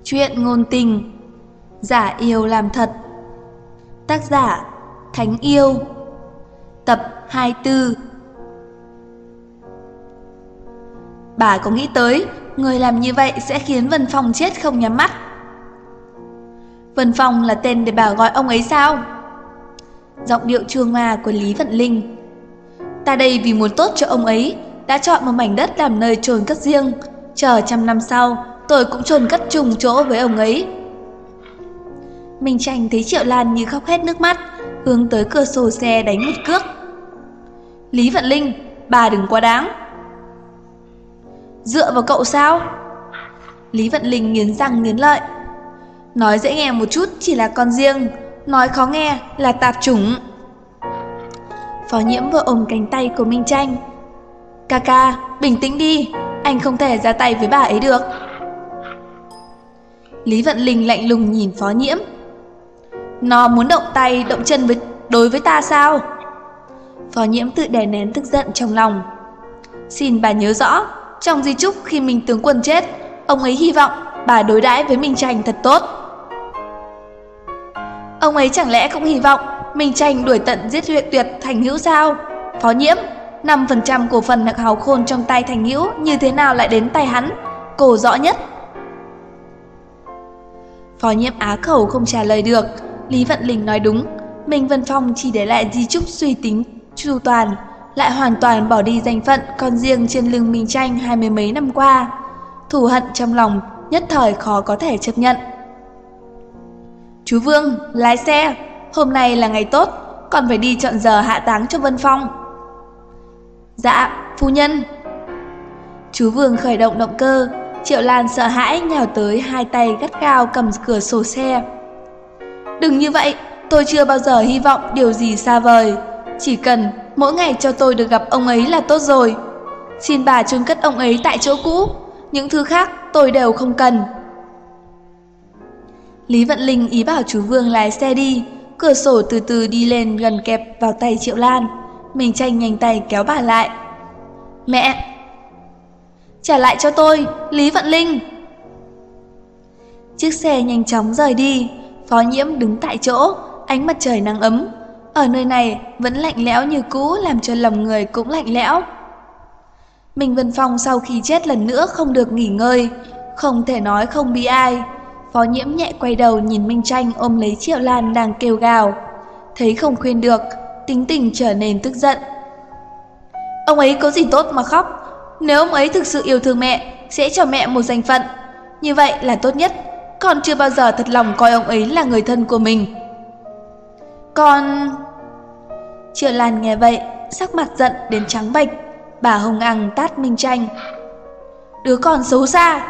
Chuyện ngôn tình, giả yêu làm thật. Tác giả Thánh Yêu. Tập 24. Bà có nghĩ tới người làm như vậy sẽ khiến Vân Phong chết không nhắm mắt? Vân Phong là tên để bà gọi ông ấy sao? Giọng điệu chua ngoa của Lý Vận Linh. Ta đây vì muốn tốt cho ông ấy đã chọn một mảnh đất làm nơi chôn cất riêng. Chờ 100 năm sau tôi cũng chôn cất chung chỗ với ông ấy. Minh Tranh thấy Triệu Lan như khóc hết nước mắt, hướng tới cửa sổ xe đánh một cước. Lý Vận Linh, bà đừng quá đáng. Dựa vào cậu sao? Lý Vận Linh nghiến răng nghiến lợi. Nói dễ nghe một chút chỉ là con riêng, nói khó nghe là tạp chủng. Phó Nhiễm vừa ôm cánh tay của Minh Tranh. Ca, bình tĩnh đi, anh không thể ra tay với bà ấy được. Lý Vận Linh lạnh lùng nhìn Phó Nhiễm. Nó muốn động tay động chân đối với ta sao? Phó Nhiễm tự đè nén tức giận trong lòng. Xin bà nhớ rõ, trong di chúc khi Minh tướng quân chết, ông ấy hy vọng bà đối đãi với Minh Tranh thật tốt. Ông ấy chẳng lẽ cũng hy vọng Minh Tranh đuổi tận giết tuyệt Thành Hữu sao? Phó Nhiễm, 5% cổ phần hào khôn trong tay Thành Hữu như thế nào lại đến tay hắn? Cô rõ nhất. Phó Nhiễm á khẩu không trả lời được. Lý Vận Linh nói đúng, Minh Vân Phong chỉ để lại di chúc suy tính chu toàn, lại hoàn toàn bỏ đi danh phận con riêng trên lưng Minh Tranh 20 mấy năm qua. Thù hận trong lòng nhất thời khó có thể chấp nhận. Chú Vương, lái xe, hôm nay là ngày tốt, còn phải đi chọn giờ hạ táng cho Vân Phong. Dạ, phu nhân. Chú Vương khởi động động cơ. Triệu Lan sợ hãi nhào tới, hai tay gắt gao cầm cửa sổ xe. Đừng như vậy, tôi chưa bao giờ hy vọng điều gì xa vời. Chỉ cần mỗi ngày cho tôi được gặp ông ấy là tốt rồi. Xin bà chôn cất ông ấy tại chỗ cũ, những thứ khác tôi đều không cần. Lý Vận Linh ý bảo chú Vương lái xe đi. Cửa sổ từ từ đi lên gần kẹp vào tay Triệu Lan. Minh Tranh nhanh tay kéo bà lại. Mẹ! Trả lại cho tôi, Lý Vận Linh! Chiếc xe nhanh chóng rời đi. Phó Nhiễm đứng tại chỗ, ánh mặt trời nắng ấm. Ở nơi này vẫn lạnh lẽo như cũ, làm cho lòng người cũng lạnh lẽo. Minh Vân Phong sau khi chết lần nữa không được nghỉ ngơi, không thể nói không bi ai. Phó Nhiễm nhẹ quay đầu nhìn Minh Tranh ôm lấy Triệu Lan đang kêu gào. Thấy không khuyên được, tính tình trở nên tức giận. Ông ấy có gì tốt mà khóc? Nếu ông ấy thực sự yêu thương mẹ, sẽ cho mẹ một danh phận. Như vậy là tốt nhất. Con chưa bao giờ thật lòng coi ông ấy là người thân của mình. Con... Triệu Lan nghe vậy, sắc mặt giận đến trắng bệch. Bà hung hăng tát Minh Tranh. Đứa con xấu xa!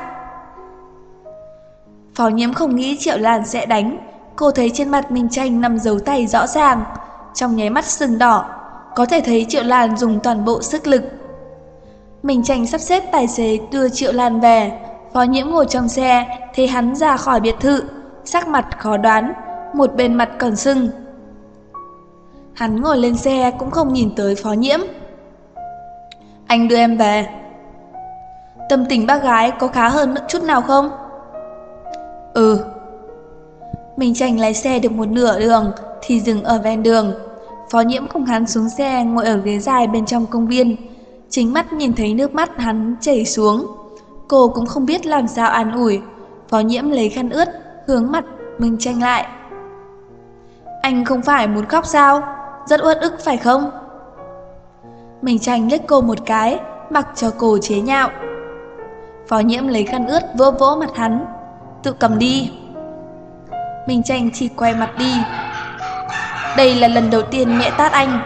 Phó Nhiễm không nghĩ Triệu Lan sẽ đánh. Cô thấy trên mặt Minh Tranh nằm dấu tay rõ ràng, trong nháy mắt sưng đỏ. Có thể thấy Triệu Lan dùng toàn bộ sức lực. Minh Tranh sắp xếp tài xế đưa Triệu Lan về. Phó Nhiễm ngồi trong xe, thấy hắn ra khỏi biệt thự, sắc mặt khó đoán, một bên mặt còn sưng. Hắn ngồi lên xe cũng không nhìn tới Phó Nhiễm. Anh đưa em về. Tâm tình bác gái có khá hơn chút nào không? Ừ. Minh Tranh lái xe được một nửa đường thì dừng ở ven đường. Phó Nhiễm cùng hắn xuống xe, ngồi ở ghế dài bên trong công viên. Chính mắt nhìn thấy nước mắt hắn chảy xuống. Cô cũng không biết làm sao an ủi. Phó Nhiễm lấy khăn ướt hướng mặt Minh Tranh lại. Anh không phải muốn khóc sao? Rất uất ức phải không? Minh Tranh liếc cô một cái, mặc cho cô chế nhạo. Phó Nhiễm lấy khăn ướt vỗ vỗ mặt hắn. Tự cầm đi. Minh Tranh chỉ quay mặt đi. Đây là lần đầu tiên mẹ tát anh.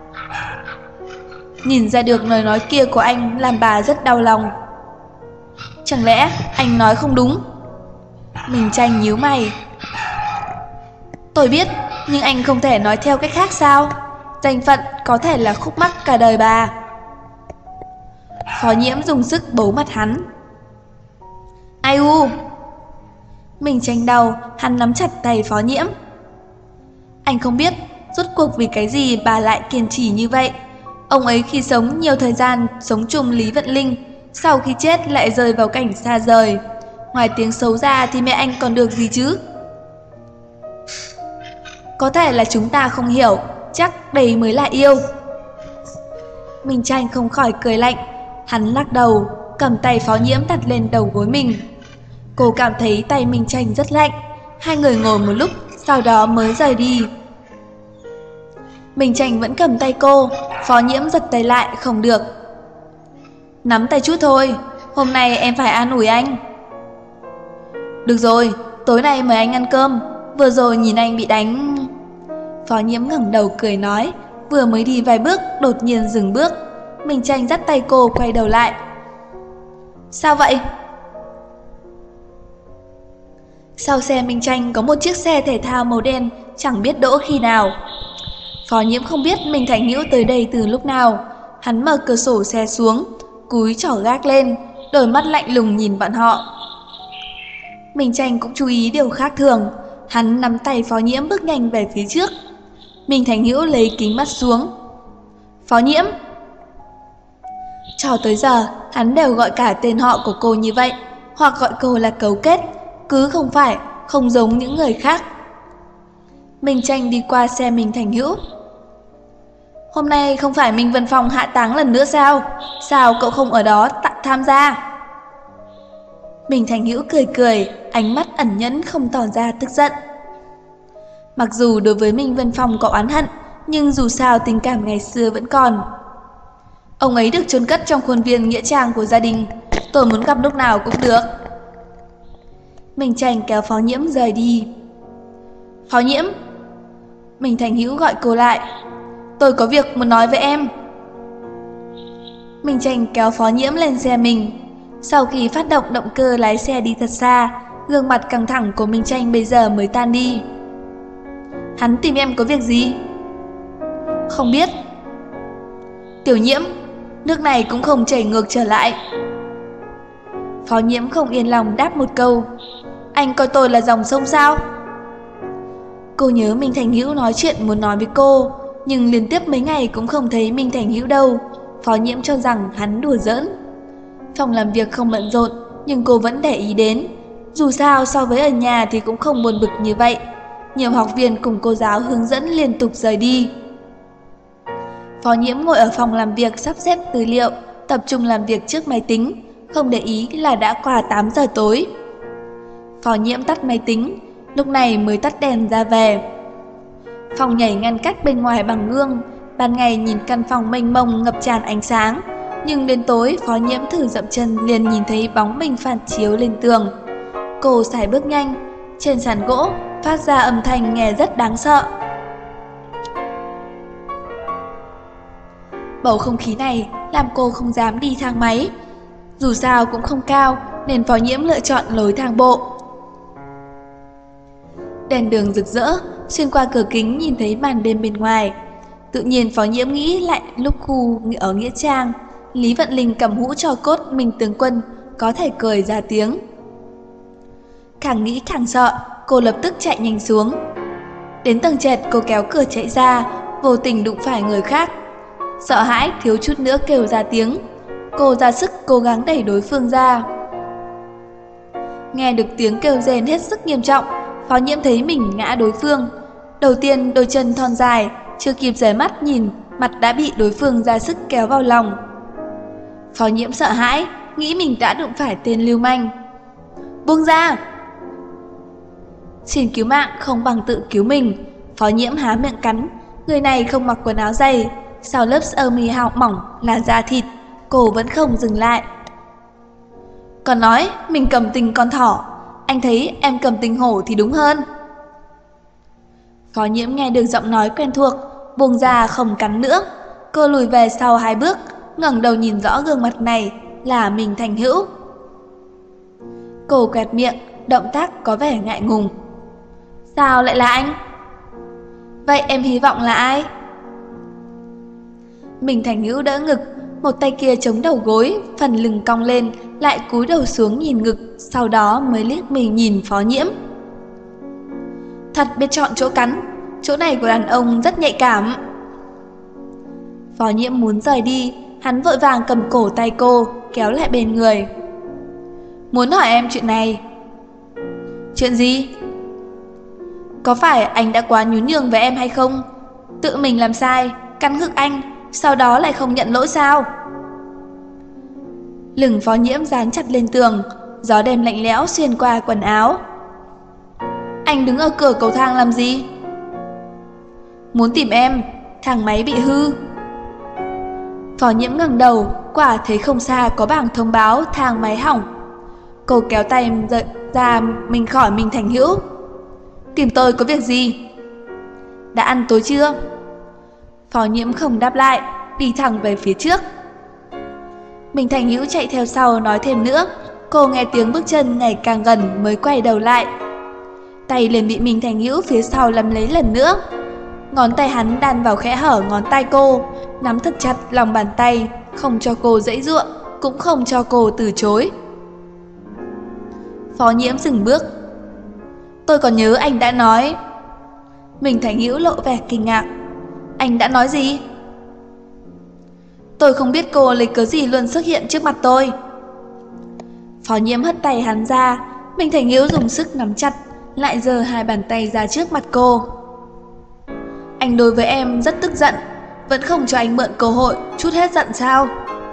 Nhìn ra được lời nói kia của anh làm bà rất đau lòng. Chẳng lẽ anh nói không đúng? Minh Tranh nhíu mày. Tôi biết, nhưng anh không thể nói theo cách khác sao? Danh phận có thể là khúc mắc cả đời bà. Phó Nhiễm dùng sức bấu mặt hắn. Ai u? Minh Tranh đau, hắn nắm chặt tay Phó Nhiễm. Anh không biết rốt cuộc vì cái gì bà lại kiên trì như vậy. Ông ấy khi sống nhiều thời gian sống chung Lý Vận Linh, sau khi chết lại rơi vào cảnh xa rời. Ngoài tiếng xấu ra thì mẹ anh còn được gì chứ? Có thể là chúng ta không hiểu, chắc đây mới là yêu. Minh Tranh không khỏi cười lạnh. Hắn lắc đầu, cầm tay Phó Nhiễm đặt lên đầu gối mình. Cô cảm thấy tay Minh Tranh rất lạnh. Hai người ngồi một lúc, sau đó mới rời đi. Minh Tranh vẫn cầm tay cô. Phó Nhiễm giật tay lại, không được. Nắm tay chút thôi, hôm nay em phải an ủi anh. Được rồi, tối nay mời anh ăn cơm. Vừa rồi nhìn anh bị đánh. Phó Nhiễm ngẩng đầu cười nói. Vừa mới đi vài bước, đột nhiên dừng bước. Minh Tranh dắt tay cô quay đầu lại. Sao vậy? Sau xe Minh Tranh có một chiếc xe thể thao màu đen, chẳng biết đỗ khi nào. Phó Nhiễm không biết Minh Thành Hữu tới đây từ lúc nào. Hắn mở cửa sổ xe xuống, cúi trỏ gác lên, đôi mắt lạnh lùng nhìn bọn họ. Minh Tranh cũng chú ý điều khác thường. Hắn nắm tay Phó Nhiễm bước nhanh về phía trước. Minh Thành Hữu lấy kính mắt xuống. Phó Nhiễm. Cho tới giờ, hắn đều gọi cả tên họ của cô như vậy, hoặc gọi cô là cấu kết, cứ không phải, không giống những người khác. Minh Tranh đi qua xe Minh Thành Hữu. Hôm nay không phải Minh Vân Phong hạ táng lần nữa sao? Sao cậu không ở đó tham gia? Minh Thành Hữu cười cười, ánh mắt ẩn nhẫn không tỏ ra tức giận. Mặc dù đối với Minh Vân Phong có oán hận, nhưng dù sao tình cảm ngày xưa vẫn còn. Ông ấy được chôn cất trong khuôn viên nghĩa trang của gia đình, tôi muốn gặp lúc nào cũng được. Minh Tranh kéo Phó Nhiễm rời đi. Phó Nhiễm. Minh Thành Hữu gọi cô lại. Tôi có việc muốn nói với em. Minh Tranh kéo Phó Nhiễm lên xe mình. Sau khi phát động động cơ lái xe đi thật xa, gương mặt căng thẳng của Minh Tranh bây giờ mới tan đi. Hắn tìm em có việc gì? Không biết. Tiểu Nhiễm, nước này cũng không chảy ngược trở lại. Phó Nhiễm không yên lòng đáp một câu. Anh coi tôi là dòng sông sao? Cô nhớ Minh Thành Hữu nói chuyện muốn nói với cô, nhưng liên tiếp mấy ngày cũng không thấy Minh Thành Hữu đâu. Phó Nhiễm cho rằng hắn đùa giỡn. Phòng làm việc không bận rộn, nhưng cô vẫn để ý đến. Dù sao so với ở nhà thì cũng không buồn bực như vậy. Nhiều học viên cùng cô giáo hướng dẫn liên tục rời đi. Phó Nhiễm ngồi ở phòng làm việc sắp xếp tư liệu, tập trung làm việc trước máy tính, không để ý là đã qua 8 giờ tối. Phó Nhiễm tắt máy tính, lúc này mới tắt đèn ra về. Phòng nhảy ngăn cách bên ngoài bằng gương, ban ngày nhìn căn phòng mênh mông ngập tràn ánh sáng, nhưng đến tối Phó Nhiễm thử dậm chân liền nhìn thấy bóng mình phản chiếu lên tường. Cô sải bước nhanh, trên sàn gỗ phát ra âm thanh nghe rất đáng sợ. Bầu không khí này làm cô không dám đi thang máy. Dù sao cũng không cao nên Phó Nhiễm lựa chọn lối thang bộ. Đèn đường rực rỡ, xuyên qua cửa kính nhìn thấy màn đêm bên ngoài. Tự nhiên Phó Nhiễm nghĩ lại lúc khu ở nghĩa trang, Lý Vận Linh cầm hũ tro cốt Minh tướng quân, có thể cười ra tiếng. Càng nghĩ càng sợ, cô lập tức chạy nhanh xuống. Đến tầng trệt cô kéo cửa chạy ra, vô tình đụng phải người khác. Sợ hãi thiếu chút nữa kêu ra tiếng. Cô ra sức cố gắng đẩy đối phương ra. Nghe được tiếng kêu rên hết sức nghiêm trọng, Phó Nhiễm thấy mình ngã đối phương. Đầu tiên đôi chân thon dài, chưa kịp rời mắt nhìn, mặt đã bị đối phương ra sức kéo vào lòng. Phó Nhiễm sợ hãi, nghĩ mình đã đụng phải tên lưu manh. Buông ra! Xin cứu mạng không bằng tự cứu mình. Phó Nhiễm há miệng cắn. Người này không mặc quần áo dày, sau lớp sơ mi hào mỏng là da thịt. Cô vẫn không dừng lại. Còn nói mình cầm tình con thỏ, anh thấy em cầm tình hổ thì đúng hơn. Phó Nhiễm nghe được giọng nói quen thuộc, buông ra không cắn nữa. Cô lùi về sau 2 bước, ngẩng đầu nhìn rõ gương mặt này là Minh Thành Hữu. Cô quẹt miệng, động tác có vẻ ngại ngùng. Sao lại là anh? Vậy em hy vọng là ai? Minh Thành Hữu đỡ ngực, một tay kia chống đầu gối, phần lưng cong lên, lại cúi đầu xuống nhìn ngực, sau đó mới liếc mình nhìn Phó Nhiễm. Thật biết chọn chỗ cắn, chỗ này của đàn ông rất nhạy cảm. Phó Nhiễm muốn rời đi, hắn vội vàng cầm cổ tay cô, kéo lại bên người. muốn hỏi em chuyện này. Chuyện gì? Có phải anh đã quá nhún nhường với em hay không? Tự mình làm sai, cắn ngực anh, sau đó lại không nhận lỗi sao? Lưng Phó Nhiễm dán chặt lên tường, gió đêm lạnh lẽo xuyên qua quần áo. Anh đứng ở cửa cầu thang làm gì? Muốn tìm em, thang máy bị hư. Phó Nhiễm ngẩng đầu, quả thấy không xa có bảng thông báo thang máy hỏng. Cô kéo tay ra mình khỏi Minh Thành Hữu. Tìm tôi có việc gì? Đã ăn tối chưa? Phó Nhiễm không đáp lại, đi thẳng về phía trước. Minh Thành Hữu chạy theo sau nói thêm nữa. Cô nghe tiếng bước chân ngày càng gần mới quay đầu lại. Tay liền bị Minh Thành Hữu phía sau nắm lấy lần nữa. Ngón tay hắn đan vào kẽ hở ngón tay cô, nắm thật chặt lòng bàn tay, không cho cô giãy giụa, cũng không cho cô từ chối. Phó Nhiễm dừng bước. Tôi còn nhớ anh đã nói. Minh Thành Hữu lộ vẻ kinh ngạc. Anh đã nói gì? Tôi không biết cô lấy cớ gì luôn xuất hiện trước mặt tôi. Phó Nhiễm hất tay hắn ra. Minh Thành Hữu dùng sức nắm chặt, lại giơ hai bàn tay ra trước mặt cô. Anh đối với em rất tức giận, vẫn không cho anh mượn cơ hội trút hết giận sao?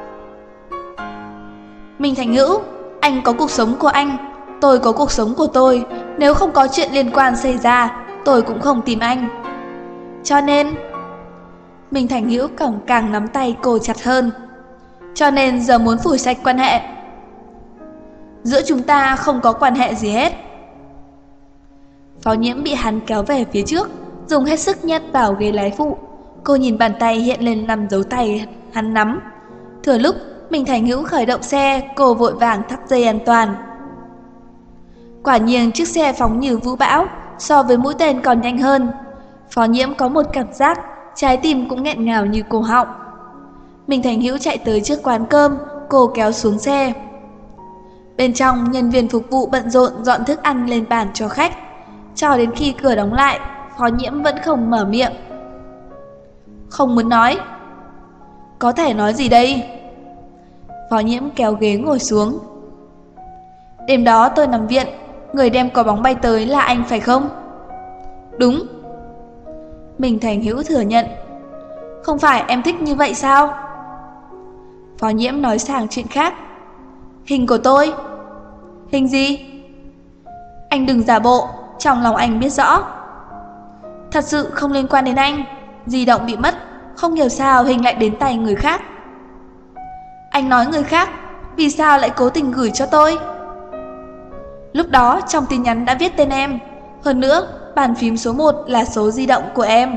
Minh Thành Hữu, anh có cuộc sống của anh, tôi có cuộc sống của tôi. Nếu không có chuyện liên quan xảy ra, tôi cũng không tìm anh. Cho nên... Minh Thành Hữu càng nắm tay cô chặt hơn. Cho nên giờ muốn phủi sạch quan hệ. Giữa chúng ta không có quan hệ gì hết. Phó Nhiễm bị hắn kéo về phía trước, dùng hết sức nhét vào ghế lái phụ. Cô nhìn bàn tay hiện lên 5 dấu tay hắn nắm. Thừa lúc Minh Thành Hữu khởi động xe, cô vội vàng thắt dây an toàn. Quả nhiên chiếc xe phóng như vũ bão, so với mũi tên còn nhanh hơn. Phó Nhiễm có một cảm giác trái tim cũng nghẹn ngào như cổ họng. Minh Thành Hữu chạy tới trước quán cơm, cô kéo xuống xe. Bên trong, nhân viên phục vụ bận rộn dọn thức ăn lên bàn cho khách. Cho đến khi cửa đóng lại, Phó Nhiễm vẫn không mở miệng. Không muốn nói. Có thể nói gì đây? Phó Nhiễm kéo ghế ngồi xuống. Đêm đó tôi nằm viện, người đem quả bóng bay tới là anh phải không? Đúng. Minh Thành Hữu thừa nhận. Không phải em thích như vậy sao? Phó Nhiễm nói sang chuyện khác. Hình của tôi. Hình gì? Anh đừng giả bộ, trong lòng anh biết rõ. Thật sự không liên quan đến anh. Di động bị mất, không hiểu sao hình lại đến tay người khác. Anh nói người khác, vì sao lại cố tình gửi cho tôi? Lúc đó trong tin nhắn đã viết tên em. Hơn nữa, bàn phím số 1 là số di động của em.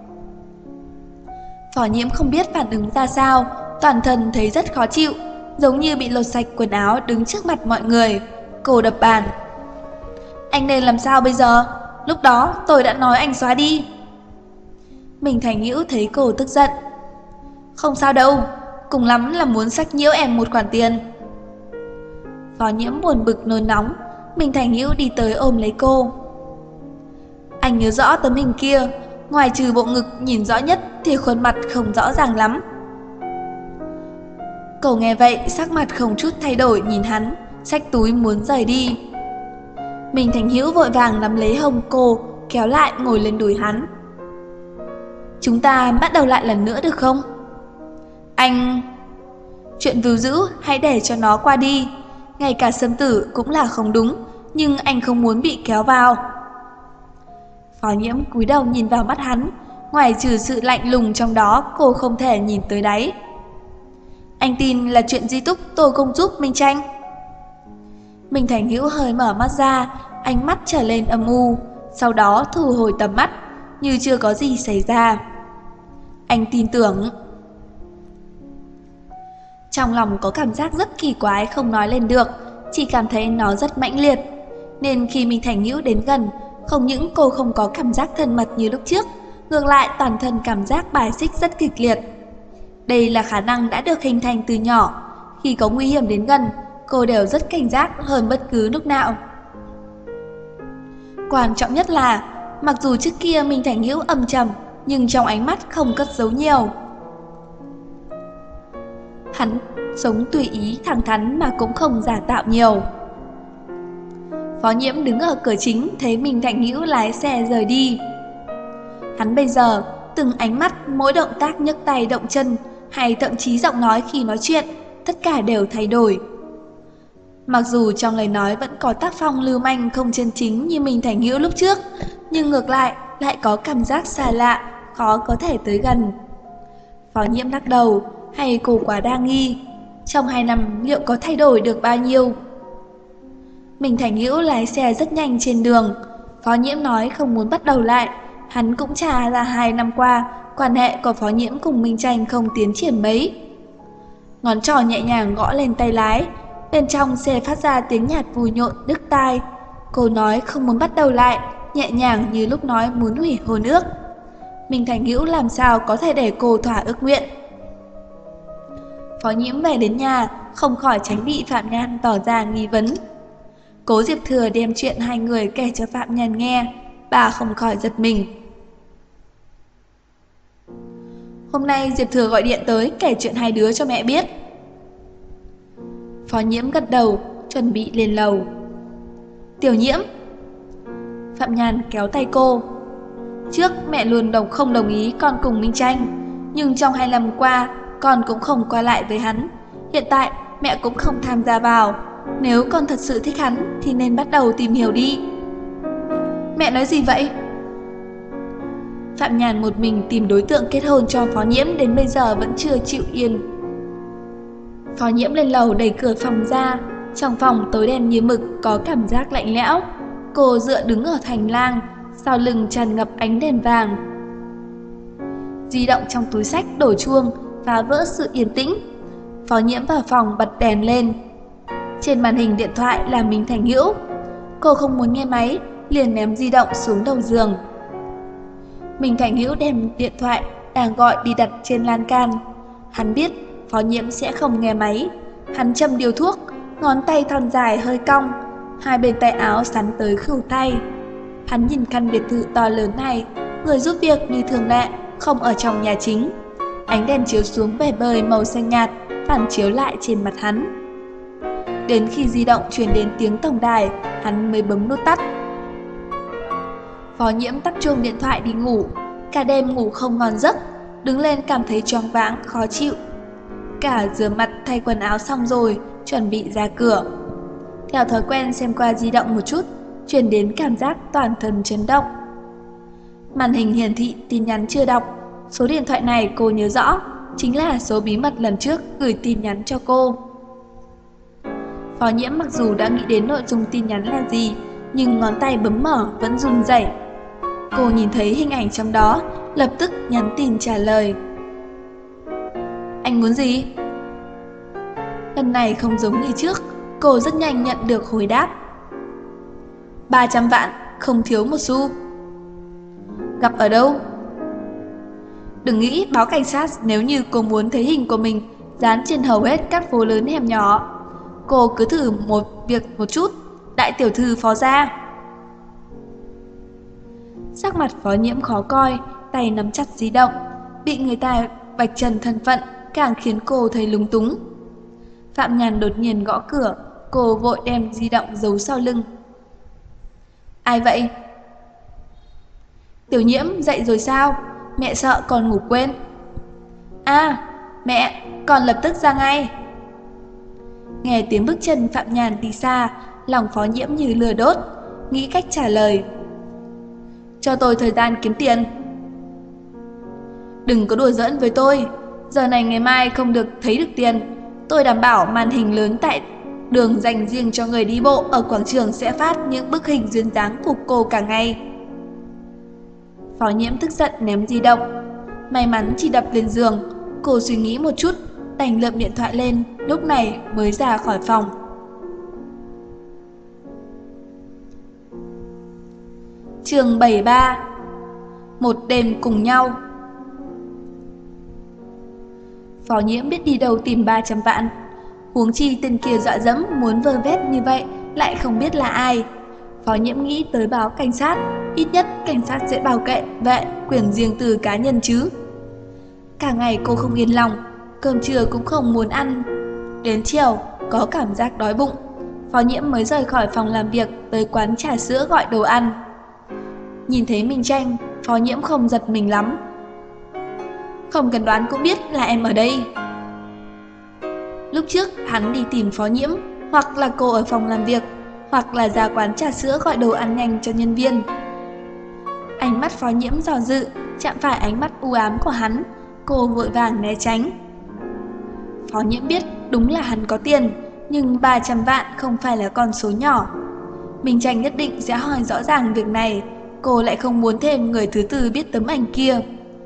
Phó Nhiễm không biết phản ứng ra sao, toàn thân thấy rất khó chịu, giống như bị lột sạch quần áo đứng trước mặt mọi người. Cô đập bàn. Anh nên làm sao bây giờ? Lúc đó tôi đã nói anh xóa đi. Minh Thành Hữu thấy cô tức giận. Không sao đâu, cùng lắm là muốn xách nhiễu em một khoản tiền. Phó Nhiễm buồn bực nôn nóng. Minh Thành Hữu đi tới ôm lấy cô. Anh nhớ rõ tấm hình kia, ngoài trừ bộ ngực nhìn rõ nhất thì khuôn mặt không rõ ràng lắm. Cậu nghe vậy sắc mặt không chút thay đổi nhìn hắn, xách túi muốn rời đi. Minh Thành Hữu vội vàng nắm lấy hông cô, kéo lại ngồi lên đùi hắn. Chúng ta bắt đầu lại lần nữa được không? Anh... Chuyện vưu dữ hãy để cho nó qua đi. Ngay cả Sâm Tử cũng là không đúng, nhưng anh không muốn bị kéo vào. Phó Nhiễm cúi đầu nhìn vào mắt hắn, ngoài trừ sự lạnh lùng trong đó cô không thể nhìn tới đáy. Anh tin là chuyện di túc tôi không giúp Minh Tranh. Minh Thành Hữu hơi mở mắt ra, ánh mắt trở lên âm u, sau đó thu hồi tầm mắt, như chưa có gì xảy ra. Anh tin tưởng. Trong lòng có cảm giác rất kỳ quái không nói lên được, chỉ cảm thấy nó rất mãnh liệt. Nên khi Minh Thành Hữu đến gần, không những cô không có cảm giác thân mật như lúc trước, ngược lại toàn thân cảm giác bài xích rất kịch liệt. Đây là khả năng đã được hình thành từ nhỏ, khi có nguy hiểm đến gần, cô đều rất cảnh giác hơn bất cứ lúc nào. Quan trọng nhất là, mặc dù trước kia Minh Thành Hữu âm trầm, nhưng trong ánh mắt không cất giấu nhiều. Hắn sống tùy ý thẳng thắn mà cũng không giả tạo nhiều. Phó Nhiễm đứng ở cửa chính thấy Minh Thành Hữu lái xe rời đi. Hắn bây giờ, từng ánh mắt, mỗi động tác nhấc tay động chân, hay thậm chí giọng nói khi nói chuyện, tất cả đều thay đổi. Mặc dù trong lời nói vẫn có tác phong lưu manh không chân chính như Minh Thành Hữu lúc trước, nhưng ngược lại có cảm giác xa lạ, khó có thể tới gần. Phó Nhiễm lắc đầu, hay cô quá đa nghi, trong 2 năm liệu có thay đổi được bao nhiêu? Minh Thành Hữu lái xe rất nhanh trên đường, Phó Nhiễm nói không muốn bắt đầu lại, hắn cũng trả là 2 năm qua, quan hệ của Phó Nhiễm cùng Minh Tranh không tiến triển mấy. Ngón trỏ nhẹ nhàng gõ lên tay lái, bên trong xe phát ra tiếng nhạc vui nhộn đứt tai. Cô nói không muốn bắt đầu lại, nhẹ nhàng như lúc nói muốn hủy hôn ước. Minh Thành Hữu làm sao có thể để cô thỏa ước nguyện. Phó Nhiễm về đến nhà, không khỏi tránh bị Phạm Nhan tỏ ra nghi vấn. Cố Diệp Thừa đem chuyện hai người kể cho Phạm Nhan nghe, bà không khỏi giật mình. Hôm nay Diệp Thừa gọi điện tới kể chuyện hai đứa cho mẹ biết. Phó Nhiễm gật đầu, chuẩn bị lên lầu. Tiểu Nhiễm. Phạm Nhan kéo tay cô. Trước mẹ luôn không đồng ý con cùng Minh Tranh, nhưng trong 2 năm qua con cũng không qua lại với hắn. Hiện tại mẹ cũng không tham gia vào. Nếu con thật sự thích hắn thì nên bắt đầu tìm hiểu đi. Mẹ nói gì vậy? Phạm Nhan một mình tìm đối tượng kết hôn cho Phó Nhiễm đến bây giờ vẫn chưa chịu yên. Phó Nhiễm lên lầu đẩy cửa phòng ra. Trong phòng tối đen như mực, có cảm giác lạnh lẽo. Cô dựa đứng ở hành lang, sau lưng tràn ngập ánh đèn vàng. Di động trong túi xách đổ chuông, phá vỡ sự yên tĩnh. Phó Nhiễm vào phòng bật đèn lên. Trên màn hình điện thoại là Minh Thành Hữu. Cô không muốn nghe máy, liền ném di động xuống đầu giường. Minh Thành Hữu đem điện thoại đang gọi đi đặt trên lan can. Hắn biết Phó Nhiễm sẽ không nghe máy. Hắn châm điếu thuốc, ngón tay thon dài hơi cong, hai bên tay áo sắn tới khuỷu tay. Hắn nhìn căn biệt thự to lớn này, người giúp việc như thường lệ, không ở trong nhà chính. Ánh đèn chiếu xuống bể bơi màu xanh nhạt, phản chiếu lại trên mặt hắn. Đến khi di động truyền đến tiếng tổng đài, hắn mới bấm nút tắt. Phó Nhiễm tắt chuông điện thoại đi ngủ. Cả đêm ngủ không ngon giấc, đứng lên cảm thấy choáng váng, khó chịu. Cả rửa mặt thay quần áo xong rồi, chuẩn bị ra cửa. Theo thói quen xem qua di động một chút, truyền đến cảm giác toàn thân chấn động. Màn hình hiển thị tin nhắn chưa đọc. Số điện thoại này cô nhớ rõ, chính là số bí mật lần trước gửi tin nhắn cho cô. Phó Nhiễm mặc dù đã nghĩ đến nội dung tin nhắn là gì, nhưng ngón tay bấm mở vẫn run rẩy. Cô nhìn thấy hình ảnh trong đó, lập tức nhắn tin trả lời. Anh muốn gì? Lần này không giống như trước, cô rất nhanh nhận được hồi đáp. 300 vạn, không thiếu một xu. Gặp ở đâu? Đừng nghĩ báo cảnh sát nếu như cô muốn thấy hình của mình dán trên hầu hết các phố lớn hẻm nhỏ. Cô cứ thử một việc một chút, đại tiểu thư Phó gia. Sắc mặt Phó Nhiễm khó coi, tay nắm chặt di động, bị người ta vạch trần thân phận càng khiến cô thấy lúng túng. Phạm Nhan đột nhiên gõ cửa, cô vội đem di động giấu sau lưng. Ai vậy? Tiểu Nhiễm dậy rồi sao? Mẹ sợ con ngủ quên. À, mẹ, con lập tức ra ngay. Nghe tiếng bước chân Phạm Nhan đi xa, lòng Phó Nhiễm như lửa đốt, nghĩ cách trả lời. Cho tôi thời gian kiếm tiền. Đừng có đùa giỡn với tôi, giờ này ngày mai không được thấy được tiền. Tôi đảm bảo màn hình lớn tại đường dành riêng cho người đi bộ ở quảng trường sẽ phát những bức hình duyên dáng của cô cả ngày. Phó Nhiễm tức giận ném di động. May mắn chỉ đập lên giường. Cô suy nghĩ một chút, đành lượm điện thoại lên, lúc này mới ra khỏi phòng. Chương 73. Một đêm cùng nhau. Phó Nhiễm biết đi đâu tìm 300 vạn. Huống chi tên kia dọa dẫm muốn vơ vét như vậy, lại không biết là ai. Phó Nhiễm nghĩ tới báo cảnh sát, ít nhất cảnh sát sẽ bảo vệ quyền riêng tư cá nhân chứ. Cả ngày cô không yên lòng, cơm trưa cũng không muốn ăn. Đến chiều có cảm giác đói bụng, Phó Nhiễm mới rời khỏi phòng làm việc tới quán trà sữa gọi đồ ăn. Nhìn thấy Minh Tranh, Phó Nhiễm không giật mình lắm. Không cần đoán cũng biết là em ở đây. Lúc trước hắn đi tìm Phó Nhiễm, hoặc là cô ở phòng làm việc, hoặc là ra quán trà sữa gọi đồ ăn nhanh cho nhân viên. Ánh mắt Phó Nhiễm dò dự, chạm phải ánh mắt u ám của hắn, cô vội vàng né tránh. Phó Nhiễm biết đúng là hắn có tiền, nhưng 300 vạn không phải là con số nhỏ. Minh Tranh nhất định sẽ hỏi rõ ràng việc này, cô lại không muốn thêm người thứ tư biết tấm ảnh kia.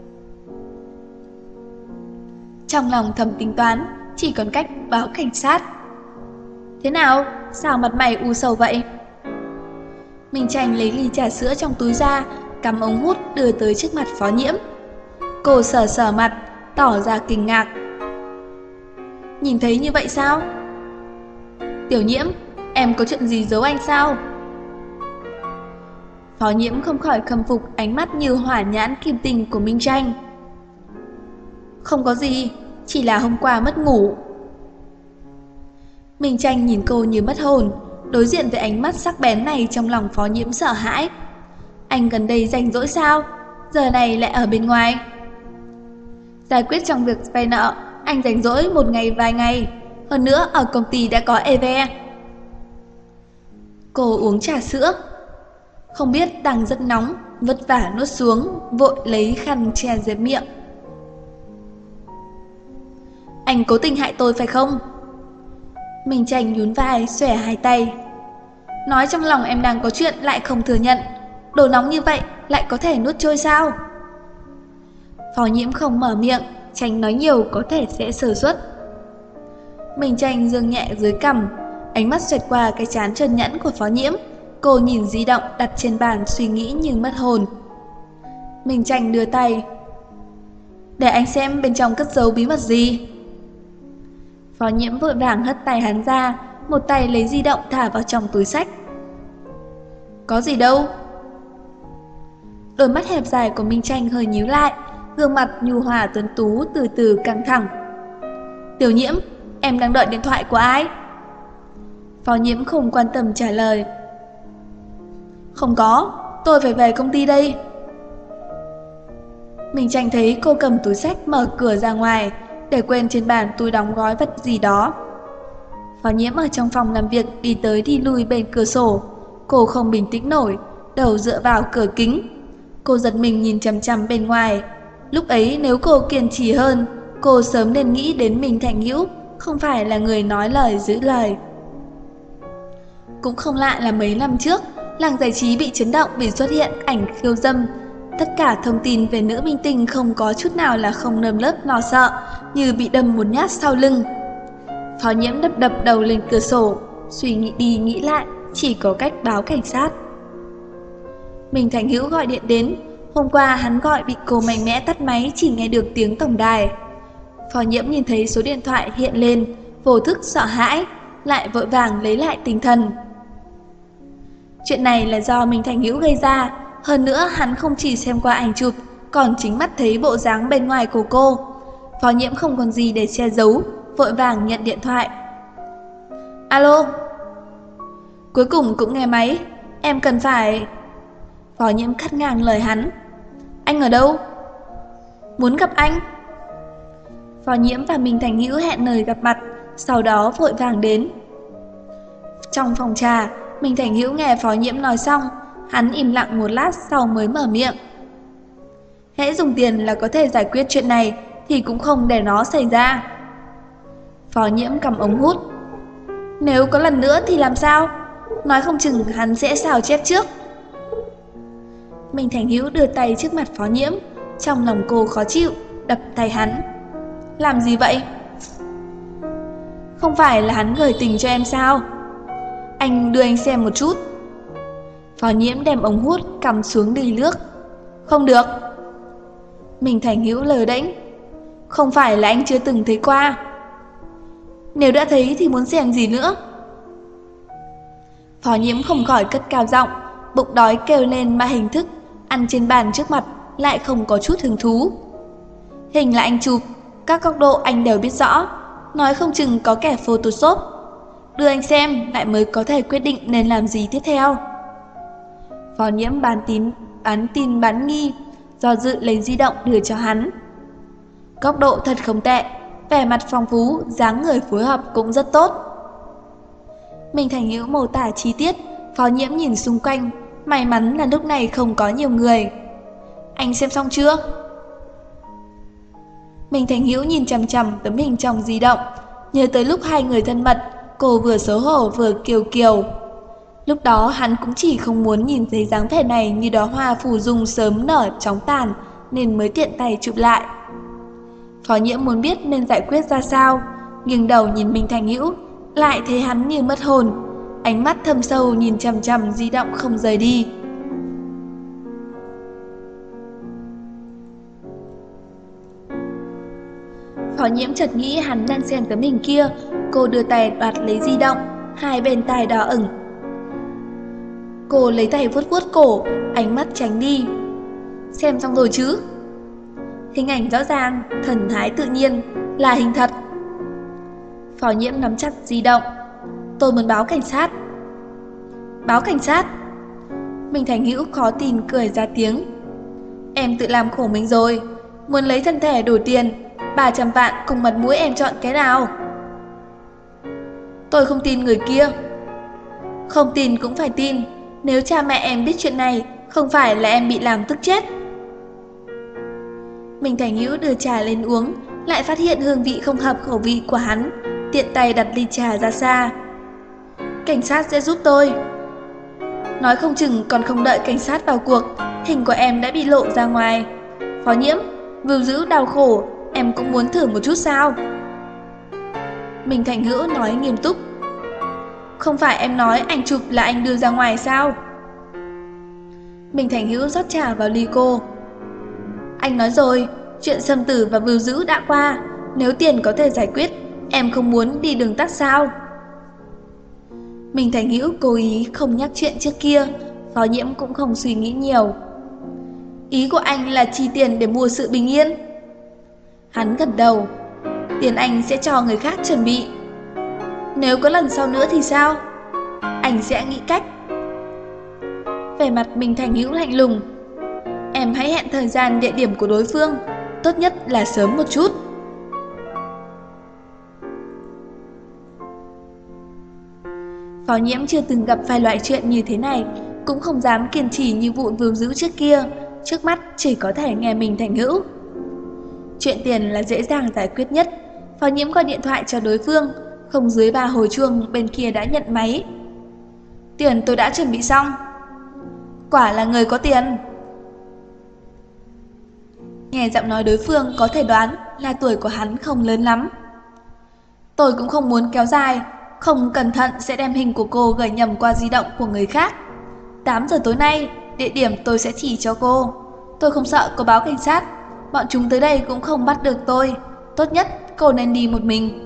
Trong lòng thầm tính toán, chỉ còn cách báo cảnh sát. Thế nào? Sao mặt mày u sầu vậy? Minh Tranh lấy ly trà sữa trong túi ra, cắm ống hút đưa tới trước mặt Phó Nhiễm. Cô sờ sờ mặt, tỏ ra kinh ngạc. Nhìn thấy như vậy sao? Tiểu Nhiễm, em có chuyện gì giấu anh sao? Phó Nhiễm không khỏi khâm phục ánh mắt như hỏa nhãn kim tinh của Minh Tranh. Không có gì, chỉ là hôm qua mất ngủ. Minh Tranh nhìn cô như mất hồn, đối diện với ánh mắt sắc bén này trong lòng Phó Nhiễm sợ hãi. Anh gần đây rảnh rỗi sao? Giờ này lại ở bên ngoài. Giải quyết trong việc vay nợ, anh rảnh rỗi một ngày vài ngày. Hơn nữa ở công ty đã có EVE. Cô uống trà sữa. Không biết đang rất nóng, vất vả nuốt xuống, vội lấy khăn che dẹp miệng. Anh cố tình hại tôi phải không? Minh Tranh nhún vai, xòe hai tay. Nói trong lòng em đang có chuyện lại không thừa nhận. Đồ nóng như vậy lại có thể nuốt trôi sao? Phó Nhiễm không mở miệng, Tranh nói nhiều có thể sẽ sơ suất. Minh Tranh giương nhẹ dưới cằm, ánh mắt xoẹt qua cái trán trơn nhẵn của Phó Nhiễm. Cô nhìn di động đặt trên bàn suy nghĩ như mất hồn. Minh Tranh đưa tay. Để anh xem bên trong cất giấu bí mật gì. Phó Nhiễm vội vàng hất tay hắn ra, một tay lấy di động thả vào trong túi xách. Có gì đâu. Đôi mắt hẹp dài của Minh Tranh hơi nhíu lại, gương mặt nhu hòa tuấn tú từ từ căng thẳng. Tiểu Nhiễm, em đang đợi điện thoại của ai? Phó Nhiễm không quan tâm trả lời. Không có, tôi phải về công ty đây. Minh Tranh thấy cô cầm túi xách mở cửa ra ngoài, để quên trên bàn túi đóng gói vật gì đó. Phó Nhiễm ở trong phòng làm việc đi tới đi lui bên cửa sổ. Cô không bình tĩnh nổi, đầu dựa vào cửa kính. Cô giật mình nhìn chằm chằm bên ngoài. Lúc ấy nếu cô kiên trì hơn, cô sớm nên nghĩ đến Minh Thành Hữu không phải là người nói lời giữ lời. Cũng không lạ là mấy năm trước, làng giải trí bị chấn động vì xuất hiện ảnh khiêu dâm. Tất cả thông tin về nữ minh tinh không có chút nào là không nơm nớp lo sợ, như bị đâm một nhát sau lưng. Phó Nhiễm đập đập đầu lên cửa sổ, suy nghĩ đi nghĩ lại, chỉ có cách báo cảnh sát. Minh Thành Hữu gọi điện đến, hôm qua hắn gọi bị cô mạnh mẽ tắt máy, chỉ nghe được tiếng tổng đài. Phó Nhiễm nhìn thấy số điện thoại hiện lên, vô thức sợ hãi, lại vội vàng lấy lại tinh thần. Chuyện này là do Minh Thành Hữu gây ra, hơn nữa hắn không chỉ xem qua ảnh chụp, còn chính mắt thấy bộ dáng bên ngoài của cô. Phó Nhiễm không còn gì để che giấu, vội vàng nhận điện thoại. Alo. Cuối cùng cũng nghe máy, em cần phải... Phó Nhiễm cắt ngang lời hắn. Anh ở đâu? Muốn gặp anh. Phó Nhiễm và Minh Thành Hữu hẹn lời gặp mặt, sau đó vội vàng đến. Trong phòng trà, Minh Thành Hữu nghe Phó Nhiễm nói xong, hắn im lặng một lát sau mới mở miệng. Hễ dùng tiền là có thể giải quyết chuyện này thì cũng không để nó xảy ra. Phó Nhiễm cầm ống hút. Nếu có lần nữa thì làm sao? Nói không chừng hắn sẽ sao chép trước. Minh Thành Hữu đưa tay trước mặt Phó Nhiễm, trong lòng cô khó chịu, đập tay hắn. Làm gì vậy? Không phải là hắn gửi tình cho em sao? Anh đưa anh xem một chút. Phó Nhiễm đem ống hút cắm xuống ly nước. Không được. Minh Thành Hữu lờ đễnh. Không phải là anh chưa từng thấy qua. Nếu đã thấy thì muốn xem gì nữa? Phó Nhiễm không khỏi cất cao giọng, bụng đói kêu lên mà hình thức ăn trên bàn trước mặt lại không có chút hứng thú. Hình là anh chụp, các góc độ anh đều biết rõ, nói không chừng có kẻ photoshop. đưa anh xem lại mới có thể quyết định nên làm gì tiếp theo. Phó Nhiễm bán tin bán nghi, do dự lấy di động đưa cho hắn. Góc độ thật không tệ, vẻ mặt phong phú, dáng người phối hợp cũng rất tốt. Mình Thành Hữu mô tả chi tiết, Phó Nhiễm nhìn xung quanh, may mắn là lúc này không có nhiều người. Anh xem xong chưa? Mình Thành Hữu nhìn chằm chằm tấm hình trong di động, nhớ tới lúc hai người thân mật, cô vừa xấu hổ vừa kiều kiều. Lúc đó hắn cũng chỉ không muốn nhìn thấy dáng vẻ này như đóa hoa phù dung sớm nở chóng tàn, nên mới tiện tay chụp lại. Phó Nhiễm muốn biết nên giải quyết ra sao, nghiêng đầu nhìn Mình Thành Hữu, lại thấy hắn như mất hồn, ánh mắt thâm sâu nhìn chằm chằm di động không rời đi. Phó Nhiễm chợt nghĩ hắn đang xem tấm hình kia, cô đưa tay đoạt lấy di động, hai bên tai đỏ ửng. Cô lấy tay vuốt vuốt cổ, ánh mắt tránh đi. Xem xong rồi chứ? Hình ảnh rõ ràng, thần thái tự nhiên, là hình thật. Phó Nhiễm nắm chặt di động. Tôi muốn báo cảnh sát. Báo cảnh sát? Mình Thành Hữu khó tin cười ra tiếng. Em tự làm khổ mình rồi, muốn lấy thân thể đổi tiền, 300 vạn cùng mặt mũi em chọn cái nào? Tôi không tin người kia. Không tin cũng phải tin, nếu cha mẹ em biết chuyện này, không phải là em bị làm tức chết. Mình Thành Hữu đưa trà lên uống, lại phát hiện hương vị không hợp khẩu vị của hắn, tiện tay đặt ly trà ra xa. Cảnh sát sẽ giúp tôi. Nói không chừng còn không đợi cảnh sát vào cuộc, hình của em đã bị lộ ra ngoài. Phó Nhiễm, vưu dữ đau khổ, em cũng muốn thử một chút sao? Mình Thành Hữu nói nghiêm túc. Không phải em nói ảnh chụp là anh đưa ra ngoài sao? Mình Thành Hữu rót trà vào ly cô. Anh nói rồi, chuyện xâm tử và vưu dữ đã qua, nếu tiền có thể giải quyết, em không muốn đi đường tắt sao? Mình Thành Hữu cố ý không nhắc chuyện trước kia, Phó Nhiễm cũng không suy nghĩ nhiều. Ý của anh là chi tiền để mua sự bình yên? Hắn gật đầu. Tiền anh sẽ cho người khác chuẩn bị. Nếu có lần sau nữa thì sao? Anh sẽ nghĩ cách. Vẻ mặt Mình Thành Hữu lạnh lùng. Em hãy hẹn thời gian địa điểm của đối phương, tốt nhất là sớm một chút. Phó Nhiễm chưa từng gặp phải loại chuyện như thế này, cũng không dám kiên trì như vụ vưu dữ trước kia, trước mắt chỉ có thể nghe Mình Thành Hữu. Chuyện tiền là dễ dàng giải quyết nhất. Phó Nhiễm gọi điện thoại cho đối phương, không dưới 3 hồi chuông bên kia đã nhận máy. Tiền tôi đã chuẩn bị xong. Quả là người có tiền. Nghe giọng nói đối phương có thể đoán là tuổi của hắn không lớn lắm. Tôi cũng không muốn kéo dài, không cẩn thận sẽ đem hình của cô gửi nhầm qua di động của người khác. 8 giờ tối nay, địa điểm tôi sẽ chỉ cho cô. Tôi không sợ cô báo cảnh sát, bọn chúng tới đây cũng không bắt được tôi. Tốt nhất cô nên đi một mình.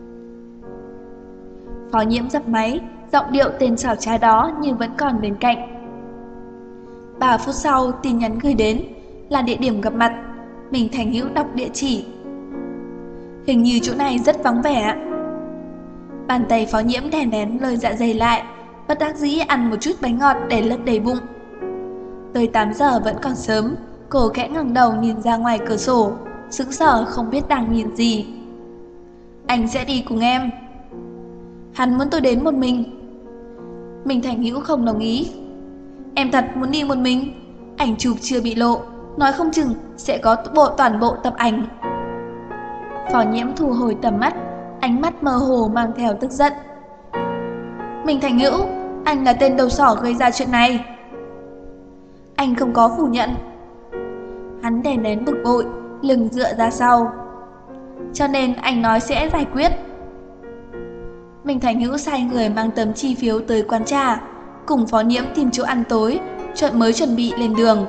Phó Nhiễm dập máy, giọng điệu tên xảo trá đó nhưng vẫn còn bên cạnh. 3 phút sau tin nhắn gửi đến, là địa điểm gặp mặt. Mình Thành Hữu đọc địa chỉ. Hình như chỗ này rất vắng vẻ. Bàn tay Phó Nhiễm đè nén lời dạ dày lại, bất đắc dĩ ăn một chút bánh ngọt để lấp đầy bụng. Tới 8 giờ vẫn còn sớm, cô khẽ ngẩng đầu nhìn ra ngoài cửa sổ, sững sờ không biết đang nhìn gì. Anh sẽ đi cùng em. Hắn muốn tôi đến một mình. Mình Thành Hữu không đồng ý. Em thật muốn đi một mình? Ảnh chụp chưa bị lộ, nói không chừng sẽ có toàn bộ tập ảnh. Phó Nhiễm thu hồi tầm mắt, ánh mắt mơ hồ mang theo tức giận. Mình Thành Hữu, anh là tên đầu sỏ gây ra chuyện này. Anh không có phủ nhận. Hắn đè nén bực bội, lưng dựa ra sau. Cho nên anh nói sẽ giải quyết. Mình Thành Hữu sai người mang tấm chi phiếu tới quán trà, cùng Phó Nhiễm tìm chỗ ăn tối, mới chuẩn bị lên đường.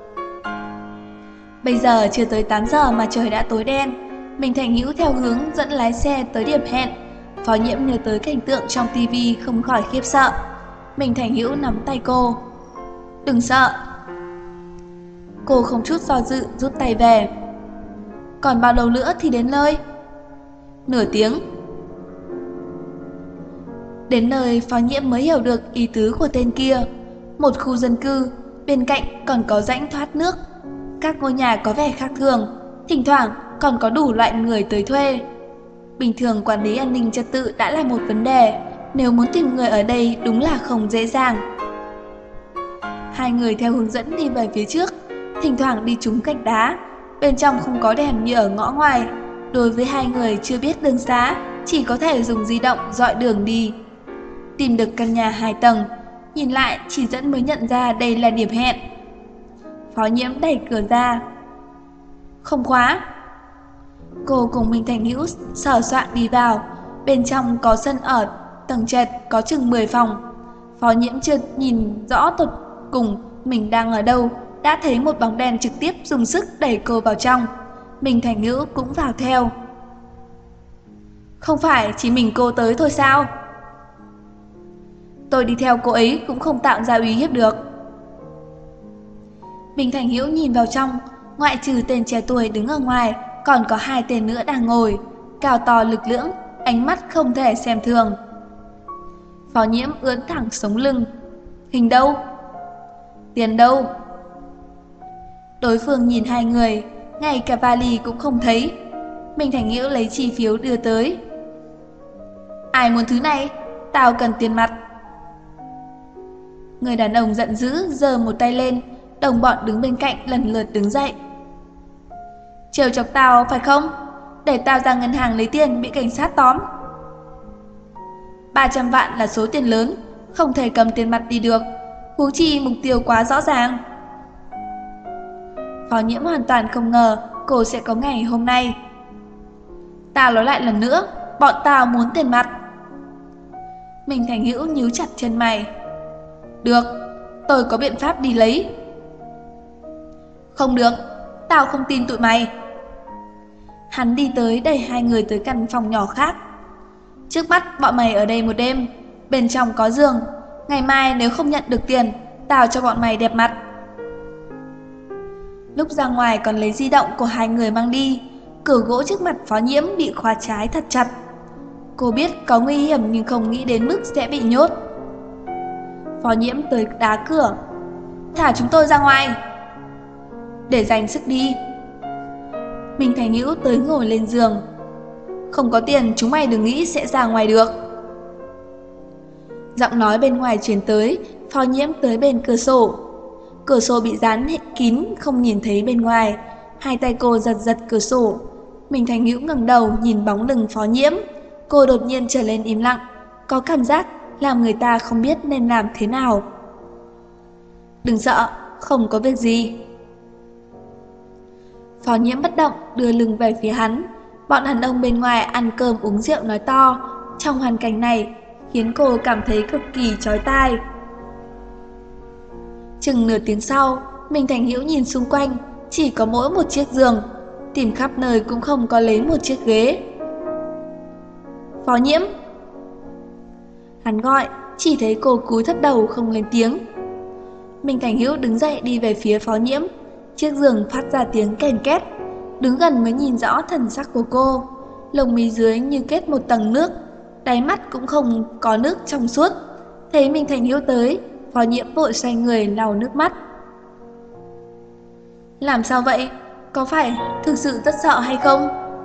Bây giờ chưa tới 8 giờ mà trời đã tối đen. Mình Thành Hữu theo hướng dẫn lái xe tới điểm hẹn. Phó Nhiễm nhớ tới cảnh tượng trong tivi không khỏi khiếp sợ. Mình Thành Hữu nắm tay cô. Đừng sợ. Cô không chút do dự rút tay về. Còn bao lâu nữa thì đến nơi? Nửa tiếng. Đến nơi Phó Nhiễm mới hiểu được ý tứ của tên kia. Một khu dân cư, bên cạnh còn có rãnh thoát nước. Các ngôi nhà có vẻ khác thường, thỉnh thoảng còn có đủ loại người tới thuê. Bình thường quản lý an ninh trật tự đã là một vấn đề, nếu muốn tìm người ở đây đúng là không dễ dàng. Hai người theo hướng dẫn đi về phía trước, thỉnh thoảng đi trúng gạch đá. Bên trong không có đèn như ở ngõ ngoài. Đối với hai người chưa biết đường xá, chỉ có thể dùng di động dọi đường đi. Tìm được căn nhà 2 tầng, nhìn lại chỉ dẫn mới nhận ra đây là điểm hẹn. Phó Nhiễm đẩy cửa ra. Không khóa. Cô cùng Minh Thành Hữu sờ soạn đi vào. Bên trong có sân ở, tầng trệt có chừng 10 phòng. Phó Nhiễm chưa nhìn rõ tột cùng mình đang ở đâu, đã thấy một bóng đen trực tiếp dùng sức đẩy cô vào trong. Minh Thành Hữu cũng vào theo. Không phải chỉ mình cô tới thôi sao? Tôi đi theo cô ấy cũng không tạo ra uy hiếp được. Minh Thành Hữu nhìn vào trong, ngoại trừ tên trẻ tuổi đứng ở ngoài, còn có 2 tên nữa đang ngồi, cao to lực lưỡng, ánh mắt không thể xem thường. Phó Nhiễm ưỡn thẳng sống lưng. Hình đâu? Tiền đâu? Đối phương nhìn hai người, ngay cả vali cũng không thấy. Minh Thành Hữu lấy chi phiếu đưa tới. Ai muốn thứ này? Tao cần tiền mặt. Người đàn ông giận dữ giơ một tay lên, đồng bọn đứng bên cạnh lần lượt đứng dậy. Trêu chọc tao phải không? Để tao ra ngân hàng lấy tiền bị cảnh sát tóm. 300 vạn là số tiền lớn, không thể cầm tiền mặt đi được, huống chi mục tiêu quá rõ ràng. Phó Nhiễm hoàn toàn không ngờ cô sẽ có ngày hôm nay. Tao nói lại lần nữa, bọn tao muốn tiền mặt. Minh Thành Hữu nhíu chặt chân mày. Được, tôi có biện pháp đi lấy. Không được, tao không tin tụi mày. Hắn đi tới đẩy hai người tới căn phòng nhỏ khác. Trước mắt bọn mày ở đây một đêm, bên trong có giường. Ngày mai nếu không nhận được tiền, tao cho bọn mày đẹp mặt. Lúc ra ngoài còn lấy di động của hai người mang đi. Cửa gỗ trước mặt Phó Nhiễm bị khóa trái thật chặt. Cô biết có nguy hiểm nhưng không nghĩ đến mức sẽ bị nhốt. Phó Nhiễm tới đá cửa. Thả chúng tôi ra ngoài. Để dành sức đi. Minh Thành Hữu tới ngồi lên giường. Không có tiền chúng mày đừng nghĩ sẽ ra ngoài được. Giọng nói bên ngoài truyền tới. Phó Nhiễm tới bên cửa sổ. Cửa sổ bị dán kín không nhìn thấy bên ngoài. Hai tay cô giật giật cửa sổ. Minh Thành Hữu ngẩng đầu nhìn bóng lưng Phó Nhiễm. Cô đột nhiên trở lên im lặng, có cảm giác làm người ta không biết nên làm thế nào. Đừng sợ, không có việc gì. Phó Nhiễm bất động đưa lưng về phía hắn. Bọn đàn ông bên ngoài ăn cơm uống rượu nói to. Trong hoàn cảnh này khiến cô cảm thấy cực kỳ chói tai. Chừng nửa tiếng sau, Minh Thành Hữu nhìn xung quanh, chỉ có mỗi một chiếc giường, tìm khắp nơi cũng không có lấy một chiếc ghế. Phó Nhiễm. Hắn gọi, chỉ thấy cô cúi thấp đầu không lên tiếng. Minh Thành Hữu đứng dậy đi về phía Phó Nhiễm. Chiếc giường phát ra tiếng kèn két. Đứng gần mới nhìn rõ thần sắc của cô. Lông mi dưới như kết một tầng nước, đáy mắt cũng không có nước trong suốt. Thấy Minh Thành Hữu tới, Phó Nhiễm vội xoay người lau nước mắt. Làm sao vậy? Có phải thực sự rất sợ hay không?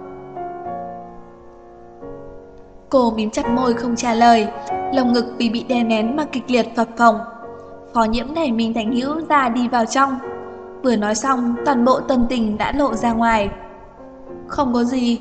Cô mím chặt môi không trả lời, lồng ngực vì bị đè nén mà kịch liệt phập phồng. Phó Nhiễm đẩy Minh Thành Hữu ra đi vào trong. Vừa nói xong, toàn bộ tâm tình đã lộ ra ngoài. Không có gì.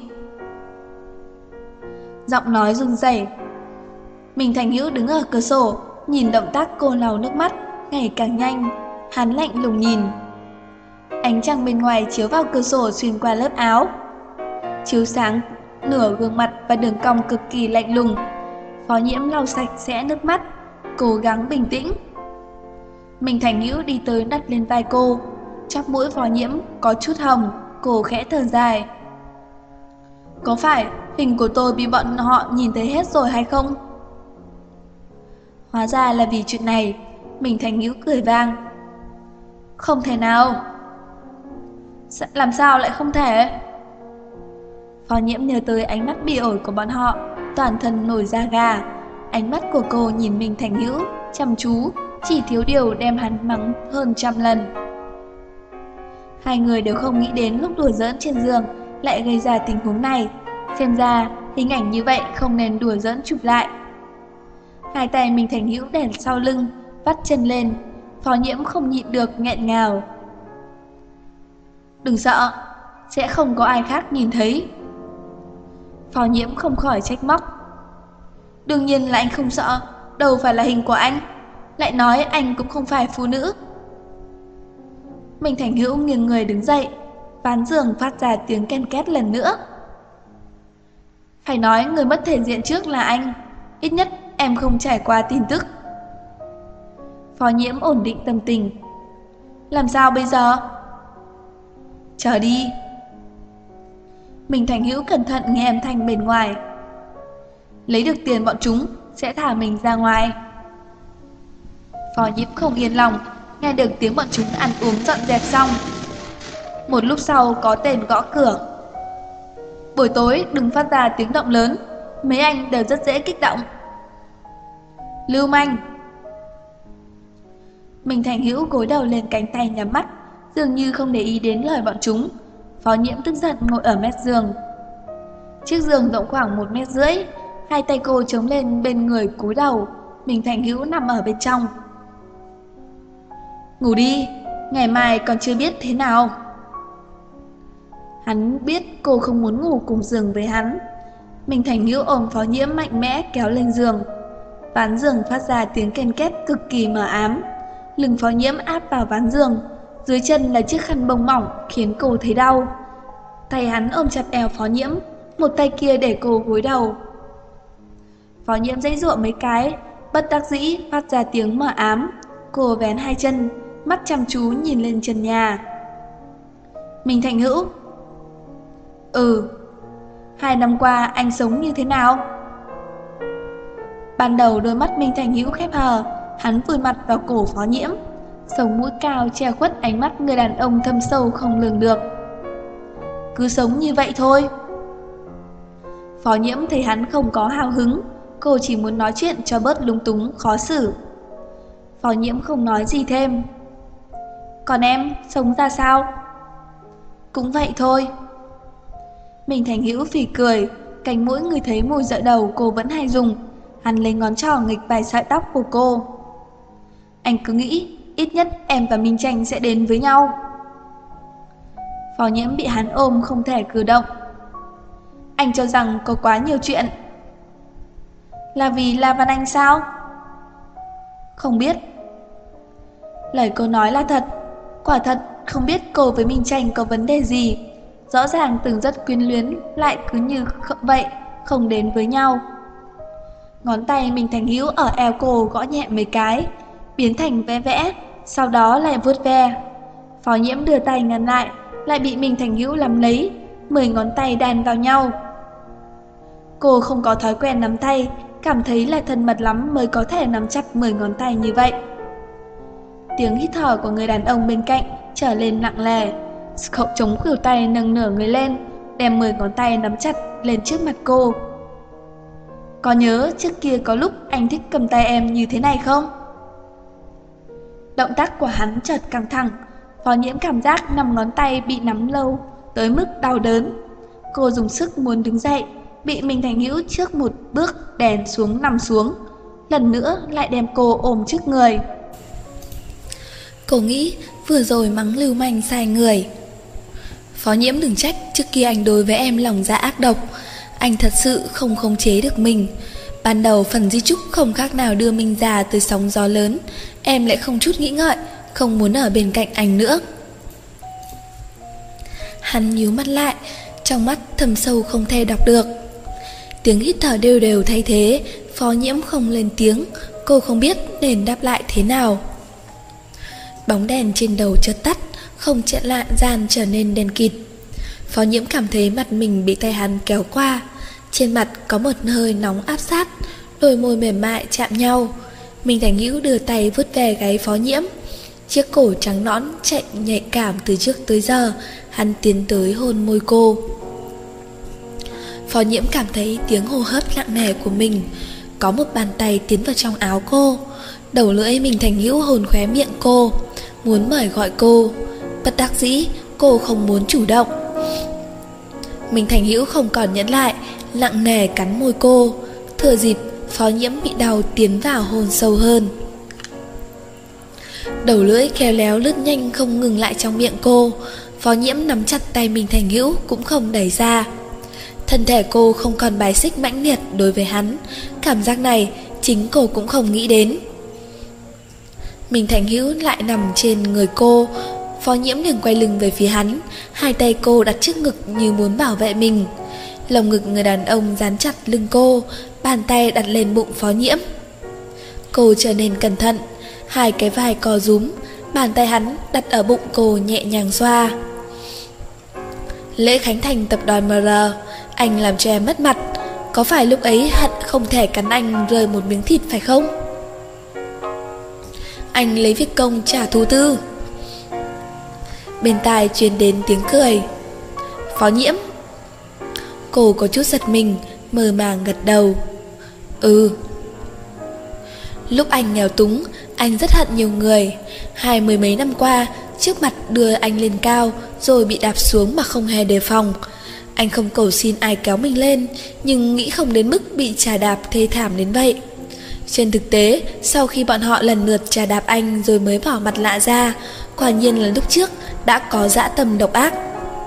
Giọng nói run rẩy. Minh Thành Hữu đứng ở cửa sổ, nhìn động tác cô lau nước mắt ngày càng nhanh. Hắn lạnh lùng nhìn. Ánh trăng bên ngoài chiếu vào cửa sổ xuyên qua lớp áo, chiếu sáng nửa gương mặt và đường cong cực kỳ lạnh lùng. Phó Nhiễm lau sạch sẽ nước mắt, cố gắng bình tĩnh. Minh Thành Hữu đi tới đặt lên vai cô. Chóp mũi Phó Nhiễm có chút hồng, cô khẽ thở dài. Có phải hình của tôi bị bọn họ nhìn thấy hết rồi hay không? Hóa ra là vì chuyện này. Minh Thành Hữu cười vang. Không thể nào. Làm sao lại không thể? Phó Nhiễm nhớ tới ánh mắt bị ổi của bọn họ, toàn thân nổi da gà. ánh mắt của cô nhìn Minh Thành Hữu chăm chú, chỉ thiếu điều đem hắn mắng hơn 100 lần. Hai người đều không nghĩ đến lúc đùa giỡn trên giường lại gây ra tình huống này. Xem ra hình ảnh như vậy không nên đùa giỡn chụp lại. Hai tay Minh Thành Hữu đè sau lưng, vắt chân lên. Phó Nhiễm không nhịn được nghẹn ngào. Đừng sợ, sẽ không có ai khác nhìn thấy. Phó Nhiễm không khỏi trách móc. Đương nhiên là anh không sợ, đâu phải là hình của anh. Lại nói anh cũng không phải phụ nữ. Minh Thành Hữu nghiêng người đứng dậy, ván giường phát ra tiếng ken két lần nữa. Phải nói người mất thể diện trước là anh, ít nhất em không trải qua tin tức. Phó Nhiễm ổn định tâm tình. Làm sao bây giờ? Chờ đi. Minh Thành Hữu cẩn thận nghe âm thanh bên ngoài. Lấy được tiền bọn chúng sẽ thả mình ra ngoài. Phó Nhiễm không yên lòng, nghe được tiếng bọn chúng ăn uống dọn dẹp xong. Một lúc sau có tên gõ cửa. Buổi tối đừng phát ra tiếng động lớn, mấy anh đều rất dễ kích động. Lưu manh. Minh Thành Hữu gối đầu lên cánh tay nhắm mắt, dường như không để ý đến lời bọn chúng. Phó Nhiễm tức giận ngồi ở mép giường. Chiếc giường rộng khoảng 1,5 mét, hai tay cô chống lên bên người cúi đầu. Minh Thành Hữu nằm ở bên trong. Ngủ đi, ngày mai còn chưa biết thế nào. Hắn biết cô không muốn ngủ cùng giường với hắn. Minh Thành Hữu ôm Phó Nhiễm mạnh mẽ kéo lên giường. Ván giường phát ra tiếng ken két cực kỳ mờ ám. Lưng Phó Nhiễm áp vào ván giường, dưới chân là chiếc khăn bông mỏng khiến cô thấy đau. Tay hắn ôm chặt eo Phó Nhiễm, một tay kia để cô gối đầu. Phó Nhiễm giãy giụa mấy cái, bất đắc dĩ phát ra tiếng mờ ám. Cô vén hai chân, mắt chăm chú nhìn lên trần nhà. Minh Thành Hữu. 2 năm qua anh sống như thế nào? Ban đầu đôi mắt Minh Thành Hữu khép hờ, hắn vùi mặt vào cổ Phó Nhiễm, sống mũi cao che khuất ánh mắt người đàn ông thâm sâu không lường được. Cứ sống như vậy thôi. Phó Nhiễm thấy hắn không có hào hứng, cô chỉ muốn nói chuyện cho bớt lúng túng khó xử. Phó Nhiễm không nói gì thêm. Còn em, sống ra sao? Cũng vậy thôi. Minh Thành Hữu phì cười, cánh mũi người thấy mùi dợ đầu cô vẫn hay dùng. Hắn lấy ngón trỏ nghịch vài sợi tóc của cô. Anh cứ nghĩ ít nhất em và Minh Tranh sẽ đến với nhau. Phó Nhiễm bị hắn ôm không thể cử động. Anh cho rằng có quá nhiều chuyện. Là vì La Văn Anh sao? Không biết. Lời cô nói là thật. Quả thật không biết cô với Minh Tranh có vấn đề gì. Rõ ràng từng rất quyến luyến, lại cứ như vậy không đến với nhau. Ngón tay Minh Thành Hữu ở eo cô gõ nhẹ mấy cái, biến thành vẽ vẽ, sau đó lại vuốt ve. Phó Nhiễm đưa tay ngăn lại bị Minh Thành Hữu nắm lấy, 10 ngón tay đan vào nhau. Cô không có thói quen nắm tay, cảm thấy là thân mật lắm mới có thể nắm chặt 10 ngón tay như vậy. Tiếng hít thở của người đàn ông bên cạnh trở lên nặng nề. Cậu chống khuỷu tay nâng nửa người lên, đem 10 ngón tay nắm chặt lên trước mặt cô. Có nhớ trước kia có lúc anh thích cầm tay em như thế này không? Động tác của hắn chợt căng thẳng. Phó Nhiễm cảm giác 5 ngón tay bị nắm lâu tới mức đau đớn. Cô dùng sức muốn đứng dậy, bị Minh Thành Hữu trước một bước đè xuống nằm xuống, lần nữa lại đem cô ôm trước người. Cô nghĩ vừa rồi mắng lưu manh sai người. Phó Nhiễm đừng trách, trước kia anh đối với em lòng dạ ác độc. Anh thật sự không khống chế được mình. Ban đầu phần di chúc không khác nào đưa mình già tới sóng gió lớn. Em lại không chút nghĩ ngợi, không muốn ở bên cạnh anh nữa. Hắn nhíu mắt lại, trong mắt thâm sâu không thể đọc được. Tiếng hít thở đều đều thay thế. Phó Nhiễm không lên tiếng, cô không biết nên đáp lại thế nào. Bóng đèn trên đầu chợt tắt, không gian trở nên đen kịt. Phó Nhiễm cảm thấy mặt mình bị tay hắn kéo qua. Trên mặt có một hơi nóng áp sát, đôi môi mềm mại chạm nhau. Minh Thành Hữu đưa tay vuốt về gáy Phó Nhiễm. Chiếc cổ trắng nõn chạy nhạy cảm từ trước tới giờ. Hắn tiến tới hôn môi cô. Phó Nhiễm cảm thấy tiếng hô hấp nặng nề của mình. Có một bàn tay tiến vào trong áo cô. Đầu lưỡi Minh Thành Hữu hôn khóe miệng cô, muốn mời gọi cô. Bất đắc dĩ, cô không muốn chủ động. Minh Thành Hữu không còn nhẫn lại, nặng nề cắn môi cô. Thừa dịp Phó Nhiễm bị đau tiến vào hôn sâu hơn. Đầu lưỡi khéo léo lướt nhanh không ngừng lại trong miệng cô. Phó Nhiễm nắm chặt tay Minh Thành Hữu cũng không đẩy ra. Thân thể cô không còn bài xích mãnh liệt đối với hắn. Cảm giác này chính cô cũng không nghĩ đến. Minh Thành Hữu lại nằm trên người cô. Phó Nhiễm liền quay lưng về phía hắn, hai tay cô đặt trước ngực như muốn bảo vệ mình. Lồng ngực người đàn ông dán chặt lưng cô, bàn tay đặt lên bụng Phó Nhiễm. Cô trở nên cẩn thận, hai cái vai co rúm, bàn tay hắn đặt ở bụng cô nhẹ nhàng xoa. Lễ khánh thành tập đoàn MR, anh làm cho em mất mặt. Có phải lúc ấy hận không thể cắn anh rơi một miếng thịt phải không? Anh lấy việc công trả thù tư. Bên tai truyền đến tiếng cười. Phó Nhiễm. Cô có chút giật mình, mơ màng gật đầu. Ừ. Lúc anh nghèo túng, anh rất hận nhiều người. 20 mấy năm qua, trước mặt đưa anh lên cao, rồi bị đạp xuống mà không hề đề phòng. Anh không cầu xin ai kéo mình lên, nhưng nghĩ không đến mức bị chà đạp thê thảm đến vậy. Trên thực tế, sau khi bọn họ lần lượt chà đạp anh rồi mới bỏ mặt lạ ra, quả nhiên là lúc trước đã có dã tâm độc ác.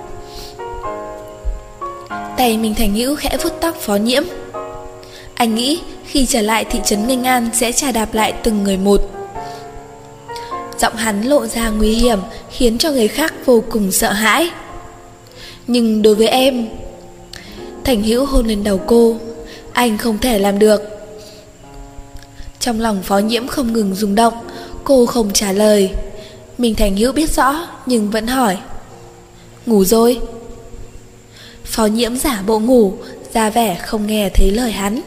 Tay Minh Thành Hữu khẽ vuốt tóc Phó Nhiễm. Anh nghĩ khi trở lại thị trấn Nghênh An sẽ chà đạp lại từng người một. Giọng hắn lộ ra nguy hiểm, khiến cho người khác vô cùng sợ hãi. Nhưng đối với em... Thành Hữu hôn lên đầu cô. Anh không thể làm được. Trong lòng Phó Nhiễm không ngừng rung động. Cô không trả lời. Minh Thành Hữu biết rõ nhưng vẫn hỏi. Ngủ rồi? Phó Nhiễm giả bộ ngủ, ra vẻ không nghe thấy lời hắn.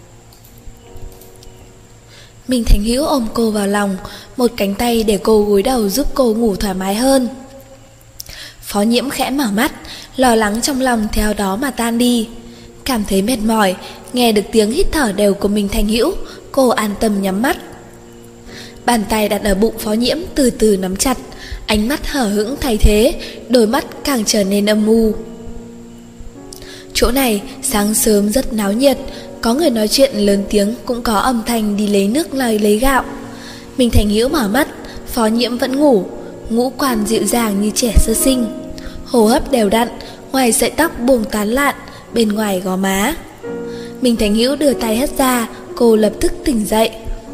Minh Thành Hữu ôm cô vào lòng, một cánh tay để cô gối đầu giúp cô ngủ thoải mái hơn. Phó Nhiễm khẽ mở mắt, lo lắng trong lòng theo đó mà tan đi. Cảm thấy mệt mỏi, nghe được tiếng hít thở đều của Minh Thành Hữu, cô an tâm nhắm mắt. Bàn tay đặt ở bụng Phó Nhiễm từ từ nắm chặt, ánh mắt hở hững thay thế, đôi mắt càng trở nên âm u. Chỗ này sáng sớm rất náo nhiệt, có người nói chuyện lớn tiếng, cũng có âm thanh đi lấy nước lấy gạo. Minh Thành Hữu mở mắt, Phó Nhiễm vẫn ngủ, ngũ quan dịu dàng như trẻ sơ sinh, hô hấp đều đặn, ngoài sợi tóc buông tán lạn, bên ngoài gò má. Minh Thành Hữu đưa tay hất ra, cô lập tức tỉnh dậy.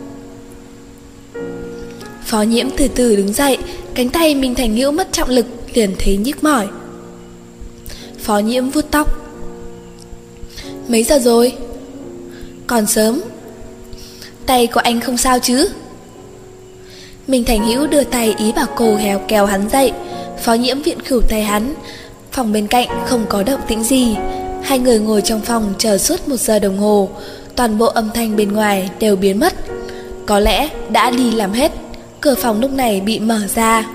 Phó Nhiễm từ từ đứng dậy, cánh tay Minh Thành Hữu mất trọng lực, liền thấy nhức mỏi. Phó Nhiễm vuốt tóc. Mấy giờ rồi? Còn sớm. Tay của anh không sao chứ? Minh Thành Hữu đưa tay ý bảo cô kéo hắn dậy. Phó Nhiễm viện khửu tay hắn. Phòng bên cạnh không có động tĩnh gì. Hai người ngồi trong phòng chờ suốt 1 giờ đồng hồ. Toàn bộ âm thanh bên ngoài đều biến mất. Có lẽ đã đi làm hết. Cửa phòng lúc này bị mở ra.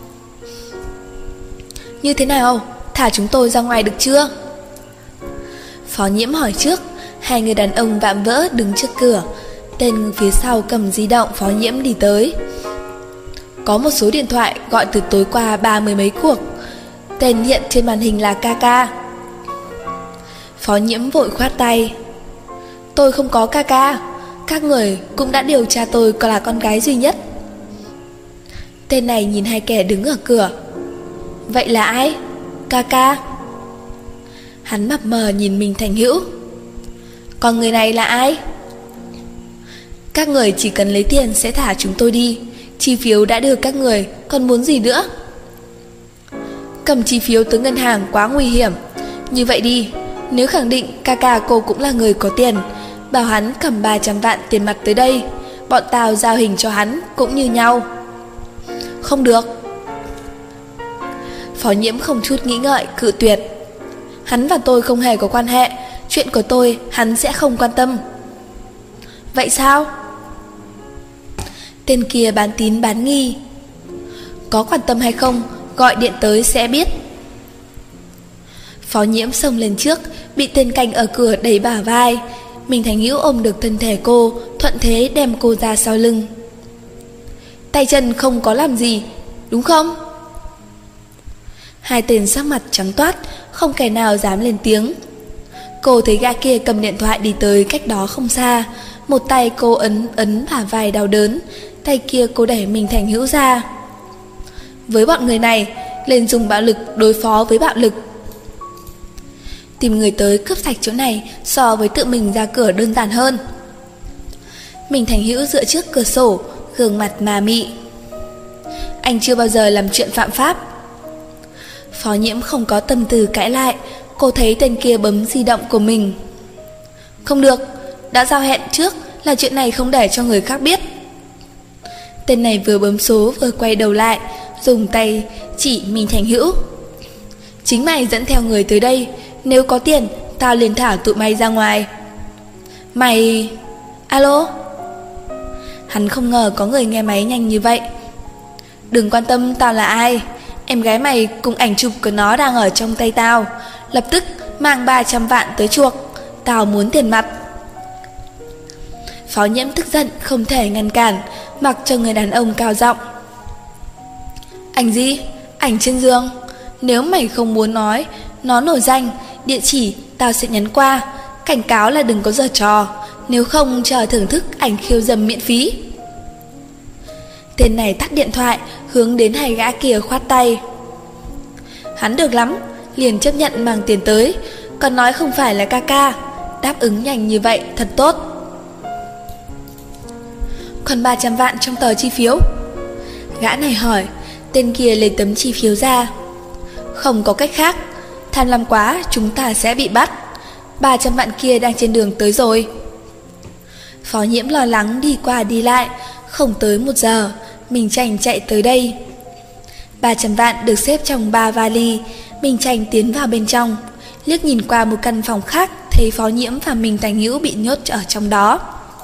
Như thế nào? Thả chúng tôi ra ngoài được chưa? Phó Nhiễm hỏi trước. Hai người đàn ông vạm vỡ đứng trước cửa. Tên phía sau cầm di động Phó Nhiễm đi tới. Có một số điện thoại gọi từ tối qua 30 mấy cuộc. Tên hiện trên màn hình là Kaka. Phó Nhiễm vội khoát tay. Tôi không có Kaka. Các người cũng đã điều tra tôi là con gái duy nhất. Tên này nhìn hai kẻ đứng ở cửa. Vậy là ai? Kaka. Hắn mập mờ nhìn Minh Thành Hữu. Còn người này là ai? Các người chỉ cần lấy tiền sẽ thả chúng tôi đi. Chi phiếu đã đưa các người, còn muốn gì nữa? Cầm chi phiếu tới ngân hàng quá nguy hiểm. Như vậy đi, nếu khẳng định Kaka cô cũng là người có tiền, bảo hắn cầm 300 vạn tiền mặt tới đây. Bọn tao giao hình cho hắn cũng như nhau. Không được. Phó Nhiễm không chút nghĩ ngợi cự tuyệt. Hắn và tôi không hề có quan hệ. Chuyện của tôi hắn sẽ không quan tâm. Vậy sao? Tên kia bán tín bán nghi. Có quan tâm hay không, gọi điện tới sẽ biết. Phó Nhiễm xông lên trước, bị tên canh ở cửa đẩy bả vai. Mình Thành Hữu ôm được thân thể cô, thuận thế đem cô ra sau lưng. Tay chân không có làm gì, đúng không? Hai tên sắc mặt trắng toát, không kẻ nào dám lên tiếng. Cô thấy gã kia cầm điện thoại đi tới cách đó không xa. Một tay cô ấn bả vai đau đớn, tay kia cô đẩy Mình Thành Hữu ra. Với bọn người này, lên dùng bạo lực đối phó với bạo lực. Tìm người tới cướp sạch chỗ này so với tự mình ra cửa đơn giản hơn. Mình Thành Hữu dựa trước cửa sổ, gương mặt ma mị. Anh chưa bao giờ làm chuyện phạm pháp. Phó Nhiễm không có tâm tư cãi lại. Cô thấy tên kia bấm di động của mình. Không được, đã giao hẹn trước là chuyện này không để cho người khác biết. Tên này vừa bấm số vừa quay đầu lại, dùng tay chỉ Mình Thành Hữu. Chính mày dẫn theo người tới đây, nếu có tiền tao liền thả tụi mày ra ngoài. Mày... Alo? Hắn không ngờ có người nghe máy nhanh như vậy. Đừng quan tâm tao là ai, em gái mày cùng ảnh chụp của nó đang ở trong tay tao. Lập tức mang 300 vạn tới chuộc, tao muốn tiền mặt. Phó Nhiễm tức giận không thể ngăn cản, mặc cho người đàn ông cao giọng. Ảnh gì? Ảnh trên giường. Nếu mày không muốn nói, nó nổi danh, địa chỉ tao sẽ nhắn qua. Cảnh cáo là đừng có giở trò, nếu không chờ thưởng thức ảnh khiêu dâm miễn phí. Tên này tắt điện thoại, hướng đến hai gã kia khoát tay. Hắn được lắm, liền chấp nhận mang tiền tới, còn nói không phải là ca ca. Đáp ứng nhanh như vậy thật tốt. Còn 300 vạn trong tờ chi phiếu? Gã này hỏi. Tên kia lấy tấm chi phiếu ra. Không có cách khác, tham lam quá chúng ta sẽ bị bắt. 300 vạn kia đang trên đường tới rồi. Phó Nhiễm lo lắng đi qua đi lại. Không tới 1 giờ Mình Tranh chạy tới đây. 300 vạn được xếp trong 3 vali. Mình Tranh tiến vào bên trong, liếc nhìn qua một căn phòng khác, thấy Phó Nhiễm và Mình Thành Hữu bị nhốt ở trong đó.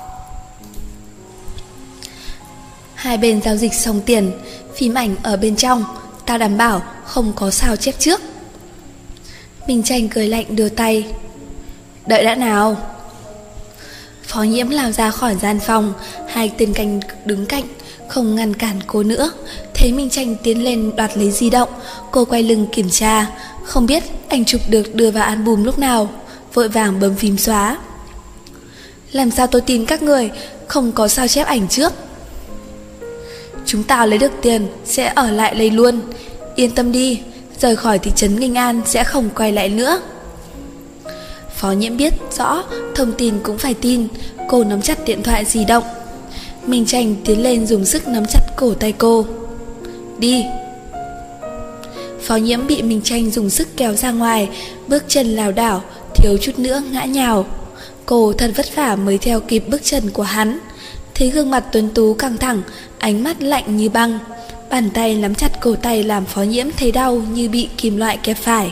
Hai bên giao dịch xong tiền, phim ảnh ở bên trong, tao đảm bảo không có sao chép trước. Mình Tranh cười lạnh đưa tay. Đợi đã nào. Phó Nhiễm lao ra khỏi gian phòng. Hai tên canh đứng cạnh, không ngăn cản cô nữa. Thấy Mình Tranh tiến lên đoạt lấy di động, cô quay lưng kiểm tra. Không biết ảnh chụp được đưa vào album lúc nào, vội vàng bấm phím xóa. Làm sao tôi tin các người không có sao chép ảnh trước? Chúng ta lấy được tiền sẽ ở lại đây luôn. Yên tâm đi, rời khỏi thị trấn Nghinh An sẽ không quay lại nữa. Phó Nhiễm biết rõ thông tin cũng phải tin. Cô nắm chặt điện thoại di động. Mình Tranh tiến lên dùng sức nắm chặt cổ tay cô. Đi. Phó Nhiễm bị Mình Tranh dùng sức kéo ra ngoài, bước chân lảo đảo, thiếu chút nữa ngã nhào. Cô thật vất vả mới theo kịp bước chân của hắn. Thấy gương mặt tuấn tú căng thẳng, ánh mắt lạnh như băng. Bàn tay nắm chặt cổ tay làm Phó Nhiễm thấy đau như bị kim loại kẹp phải.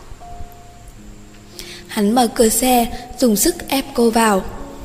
Hắn mở cửa xe, dùng sức ép cô vào.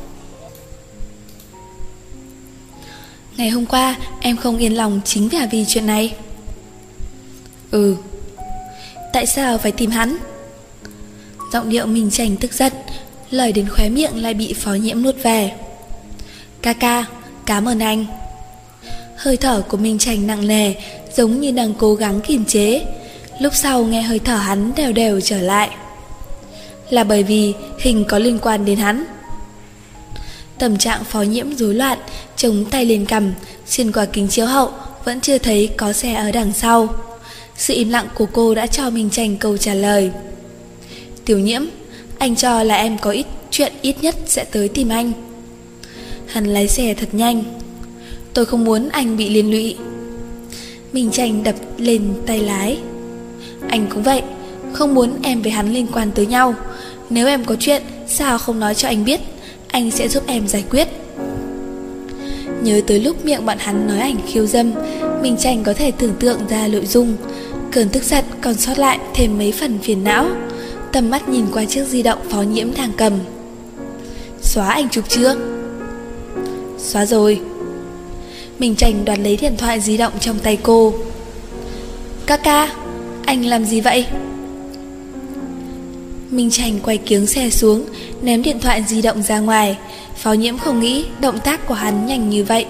Ngày hôm qua em không yên lòng chính là vì chuyện này. Ừ. Tại sao phải tìm hắn? Giọng điệu Mình Tranh tức giận, lời đến khóe miệng lại bị Phó Nhiễm nuốt về. Ca ca, cảm ơn anh. Hơi thở của Mình Tranh nặng nề, giống như đang cố gắng kiềm chế. Lúc sau nghe hơi thở hắn đều đều trở lại. Là bởi vì hình có liên quan đến hắn. Tâm trạng Phó Nhiễm rối loạn, chống tay lên cằm, xuyên qua kính chiếu hậu, vẫn chưa thấy có xe ở đằng sau. Sự im lặng của cô đã cho Mình Tranh câu trả lời. Tiểu Nhiễm, anh cho là em có chuyện ít nhất sẽ tới tìm anh. Hắn lái xe thật nhanh. Tôi không muốn anh bị liên lụy. Mình Tranh đập lên tay lái. Anh cũng vậy, không muốn em với hắn liên quan tới nhau. Nếu em có chuyện, sao không nói cho anh biết, anh sẽ giúp em giải quyết. Nhớ tới lúc miệng bọn hắn nói ảnh khiêu dâm, Mình Tranh có thể tưởng tượng ra nội dung. Cơn tức giận còn sót lại thêm mấy phần phiền não. Tầm mắt nhìn qua chiếc di động Phó Nhiễm đang cầm. Xóa ảnh chụp chưa? Xóa rồi. Mình Tranh đoạt lấy điện thoại di động trong tay cô. Ca ca, anh làm gì vậy? Minh Tranh quay kiếng xe xuống, ném điện thoại di động ra ngoài. Phó Nhiễm không nghĩ động tác của hắn nhanh như vậy.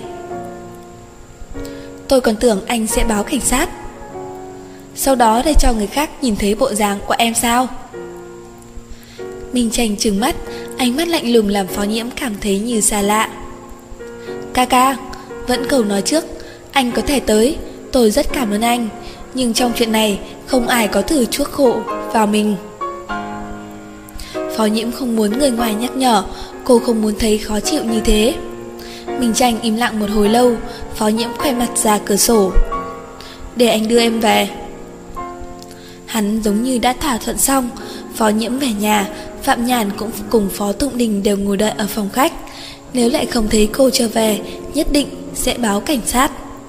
Tôi còn tưởng anh sẽ báo cảnh sát, sau đó để cho người khác nhìn thấy bộ dáng của em sao? Minh Tranh trừng mắt, ánh mắt lạnh lùng làm Phó Nhiễm cảm thấy như xa lạ. Ca, vẫn câu nói trước, anh có thể tới, tôi rất cảm ơn anh, nhưng trong chuyện này không ai có thử chuốc khổ vào mình. Phó Nhiễm không muốn người ngoài nhắc nhở, cô không muốn thấy khó chịu như thế. Minh Tranh im lặng một hồi lâu, Phó Nhiễm quay mặt ra cửa sổ. Để anh đưa em về. Hắn giống như đã thỏa thuận xong. Phó Nhiễm về nhà, Phạm Nhàn cũng cùng Phó Tụng Đình đều ngồi đợi ở phòng khách. Nếu lại không thấy cô trở về, nhất định sẽ báo cảnh sát.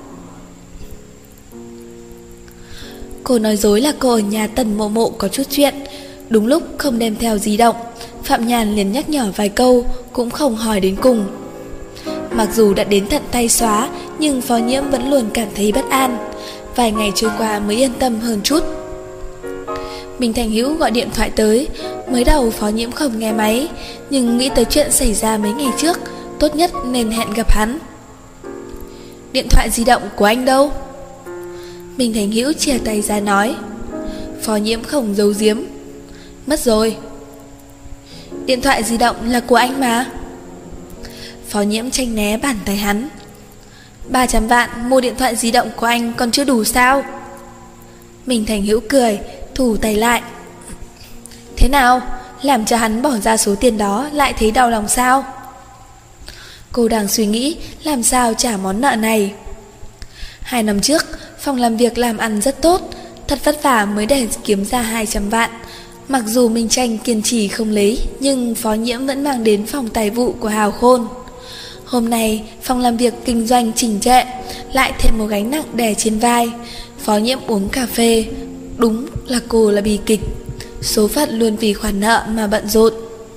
Cô nói dối là cô ở nhà Tần Mộ Mộ có chút chuyện. Đúng lúc không đem theo di động, Phạm Nhàn liền nhắc nhở vài câu, cũng không hỏi đến cùng. Mặc dù đã đến tận tay xóa, nhưng Phó Nhiễm vẫn luôn cảm thấy bất an. Vài ngày trôi qua mới yên tâm hơn chút. Minh Thành Hữu gọi điện thoại tới. Mới đầu Phó Nhiễm không nghe máy, nhưng nghĩ tới chuyện xảy ra mấy ngày trước, tốt nhất nên hẹn gặp hắn. Điện thoại di động của anh đâu? Minh Thành Hữu chia tay ra nói. Phó Nhiễm không giấu giếm. Mất rồi. Điện thoại di động là của anh mà. Phó Nhiễm tranh né bàn tay hắn. 300 vạn mua điện thoại di động của anh còn chưa đủ sao? Minh Thành Hữu cười, thủ tay lại. Thế nào, làm cho hắn bỏ ra số tiền đó lại thấy đau lòng sao? Cô đang suy nghĩ làm sao trả món nợ này. 2 năm trước, phòng làm việc làm ăn rất tốt, thật vất vả mới để kiếm ra 200 vạn. Mặc dù Minh Tranh kiên trì không lấy, nhưng Phó Nhiễm vẫn mang đến phòng tài vụ của Hào Khôn. Hôm nay, phòng làm việc kinh doanh chỉnh trệ, lại thêm một gánh nặng đè trên vai. Phó Nhiễm uống cà phê. Đúng là cô là bi kịch, số phận luôn vì khoản nợ mà bận rộn.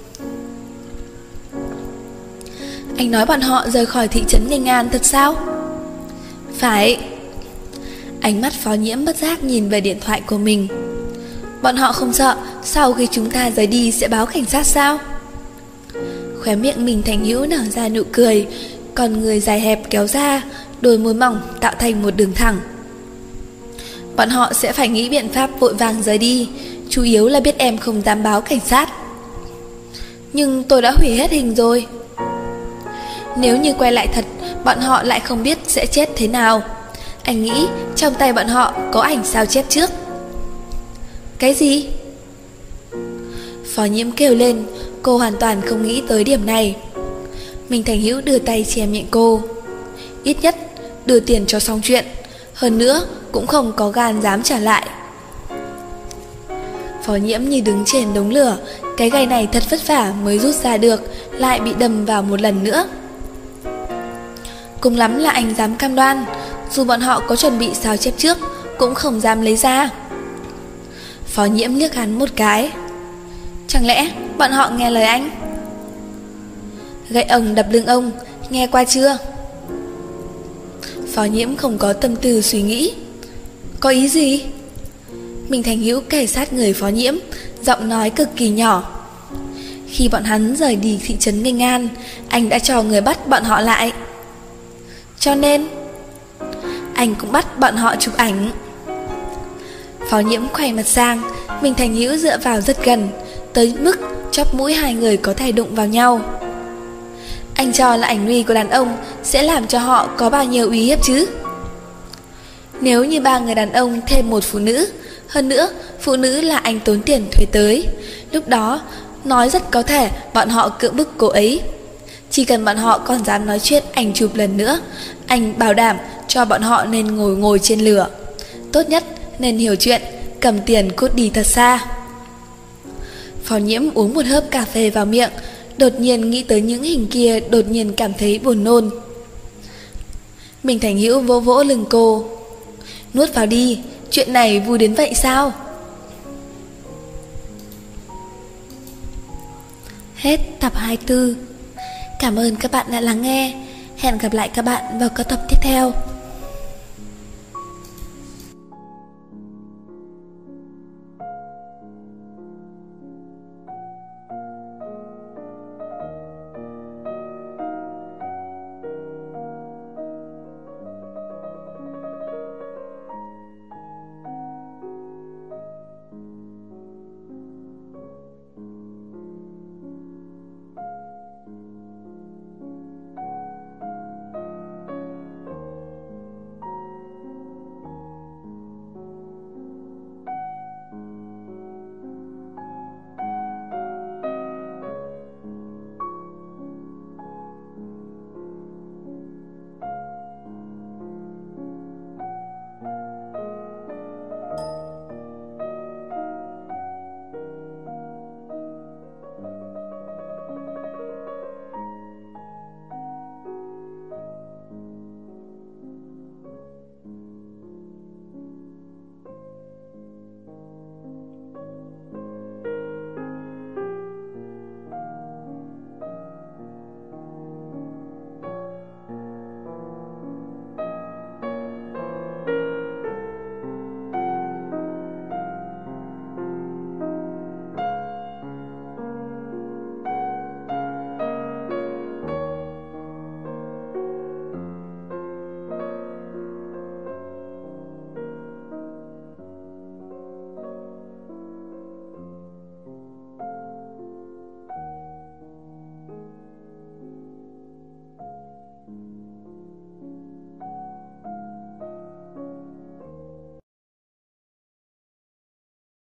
Anh nói bọn họ rời khỏi thị trấn Nghênh An thật sao? Phải. Ánh mắt Phó Nhiễm bất giác nhìn về điện thoại của mình. Bọn họ không sợ sau khi chúng ta rời đi sẽ báo cảnh sát sao? Khóe miệng Minh Thành Hữu nở ra nụ cười, còn người dài hẹp kéo ra, đôi môi mỏng tạo thành một đường thẳng. Bọn họ sẽ phải nghĩ biện pháp vội vàng rời đi, chủ yếu là biết em không dám báo cảnh sát. Nhưng tôi đã hủy hết hình rồi. Nếu như quay lại thật, bọn họ lại không biết sẽ chết thế nào. Anh nghĩ trong tay bọn họ có ảnh sao chép trước. Cái gì? Phó Nhiễm kêu lên, cô hoàn toàn không nghĩ tới điểm này. Minh Thành Hữu đưa tay che miệng cô. Ít nhất đưa tiền cho xong chuyện, hơn nữa cũng không có gan dám trả lại. Phó Nhiễm như đứng trên đống lửa, cái gai này thật vất vả mới rút ra được, lại bị đâm vào một lần nữa. Cùng lắm là anh dám cam đoan, dù bọn họ có chuẩn bị sao chép trước cũng không dám lấy ra. Phó Nhiễm liếc hắn một cái. Chẳng lẽ bọn họ nghe lời anh? Gậy ông đập lưng ông, nghe qua chưa? Phó Nhiễm không có tâm tư suy nghĩ. Có ý gì? Minh Thành Hữu kề sát người Phó Nhiễm, giọng nói cực kỳ nhỏ. Khi bọn hắn rời đi thị trấn Nghênh An, anh đã cho người bắt bọn họ lại. Cho nên anh cũng bắt bọn họ chụp ảnh. Phó Nhiễm quay mặt sang, Minh Thành Hữu dựa vào rất gần, tới mức chóp mũi hai người có thể đụng vào nhau. Anh cho là ảnh nude của đàn ông sẽ làm cho họ có bao nhiêu uy hiếp chứ? Nếu như 3 người đàn ông thêm một phụ nữ, hơn nữa phụ nữ là anh tốn tiền thuê tới, lúc đó nói rất có thể bọn họ cưỡng bức cô ấy. Chỉ cần bọn họ còn dám nói chuyện ảnh chụp lần nữa, anh bảo đảm cho bọn họ nên ngồi trên lửa. Tốt nhất nên hiểu chuyện, cầm tiền cút đi thật xa. Phó Nhiễm uống một hớp cà phê vào miệng, đột nhiên nghĩ tới những hình kia, đột nhiên cảm thấy buồn nôn. Minh Thành Hữu vỗ vỗ lưng cô. Nuốt vào đi, chuyện này vui đến vậy sao? Hết tập 24. Cảm ơn các bạn đã lắng nghe. Hẹn gặp lại các bạn vào các tập tiếp theo.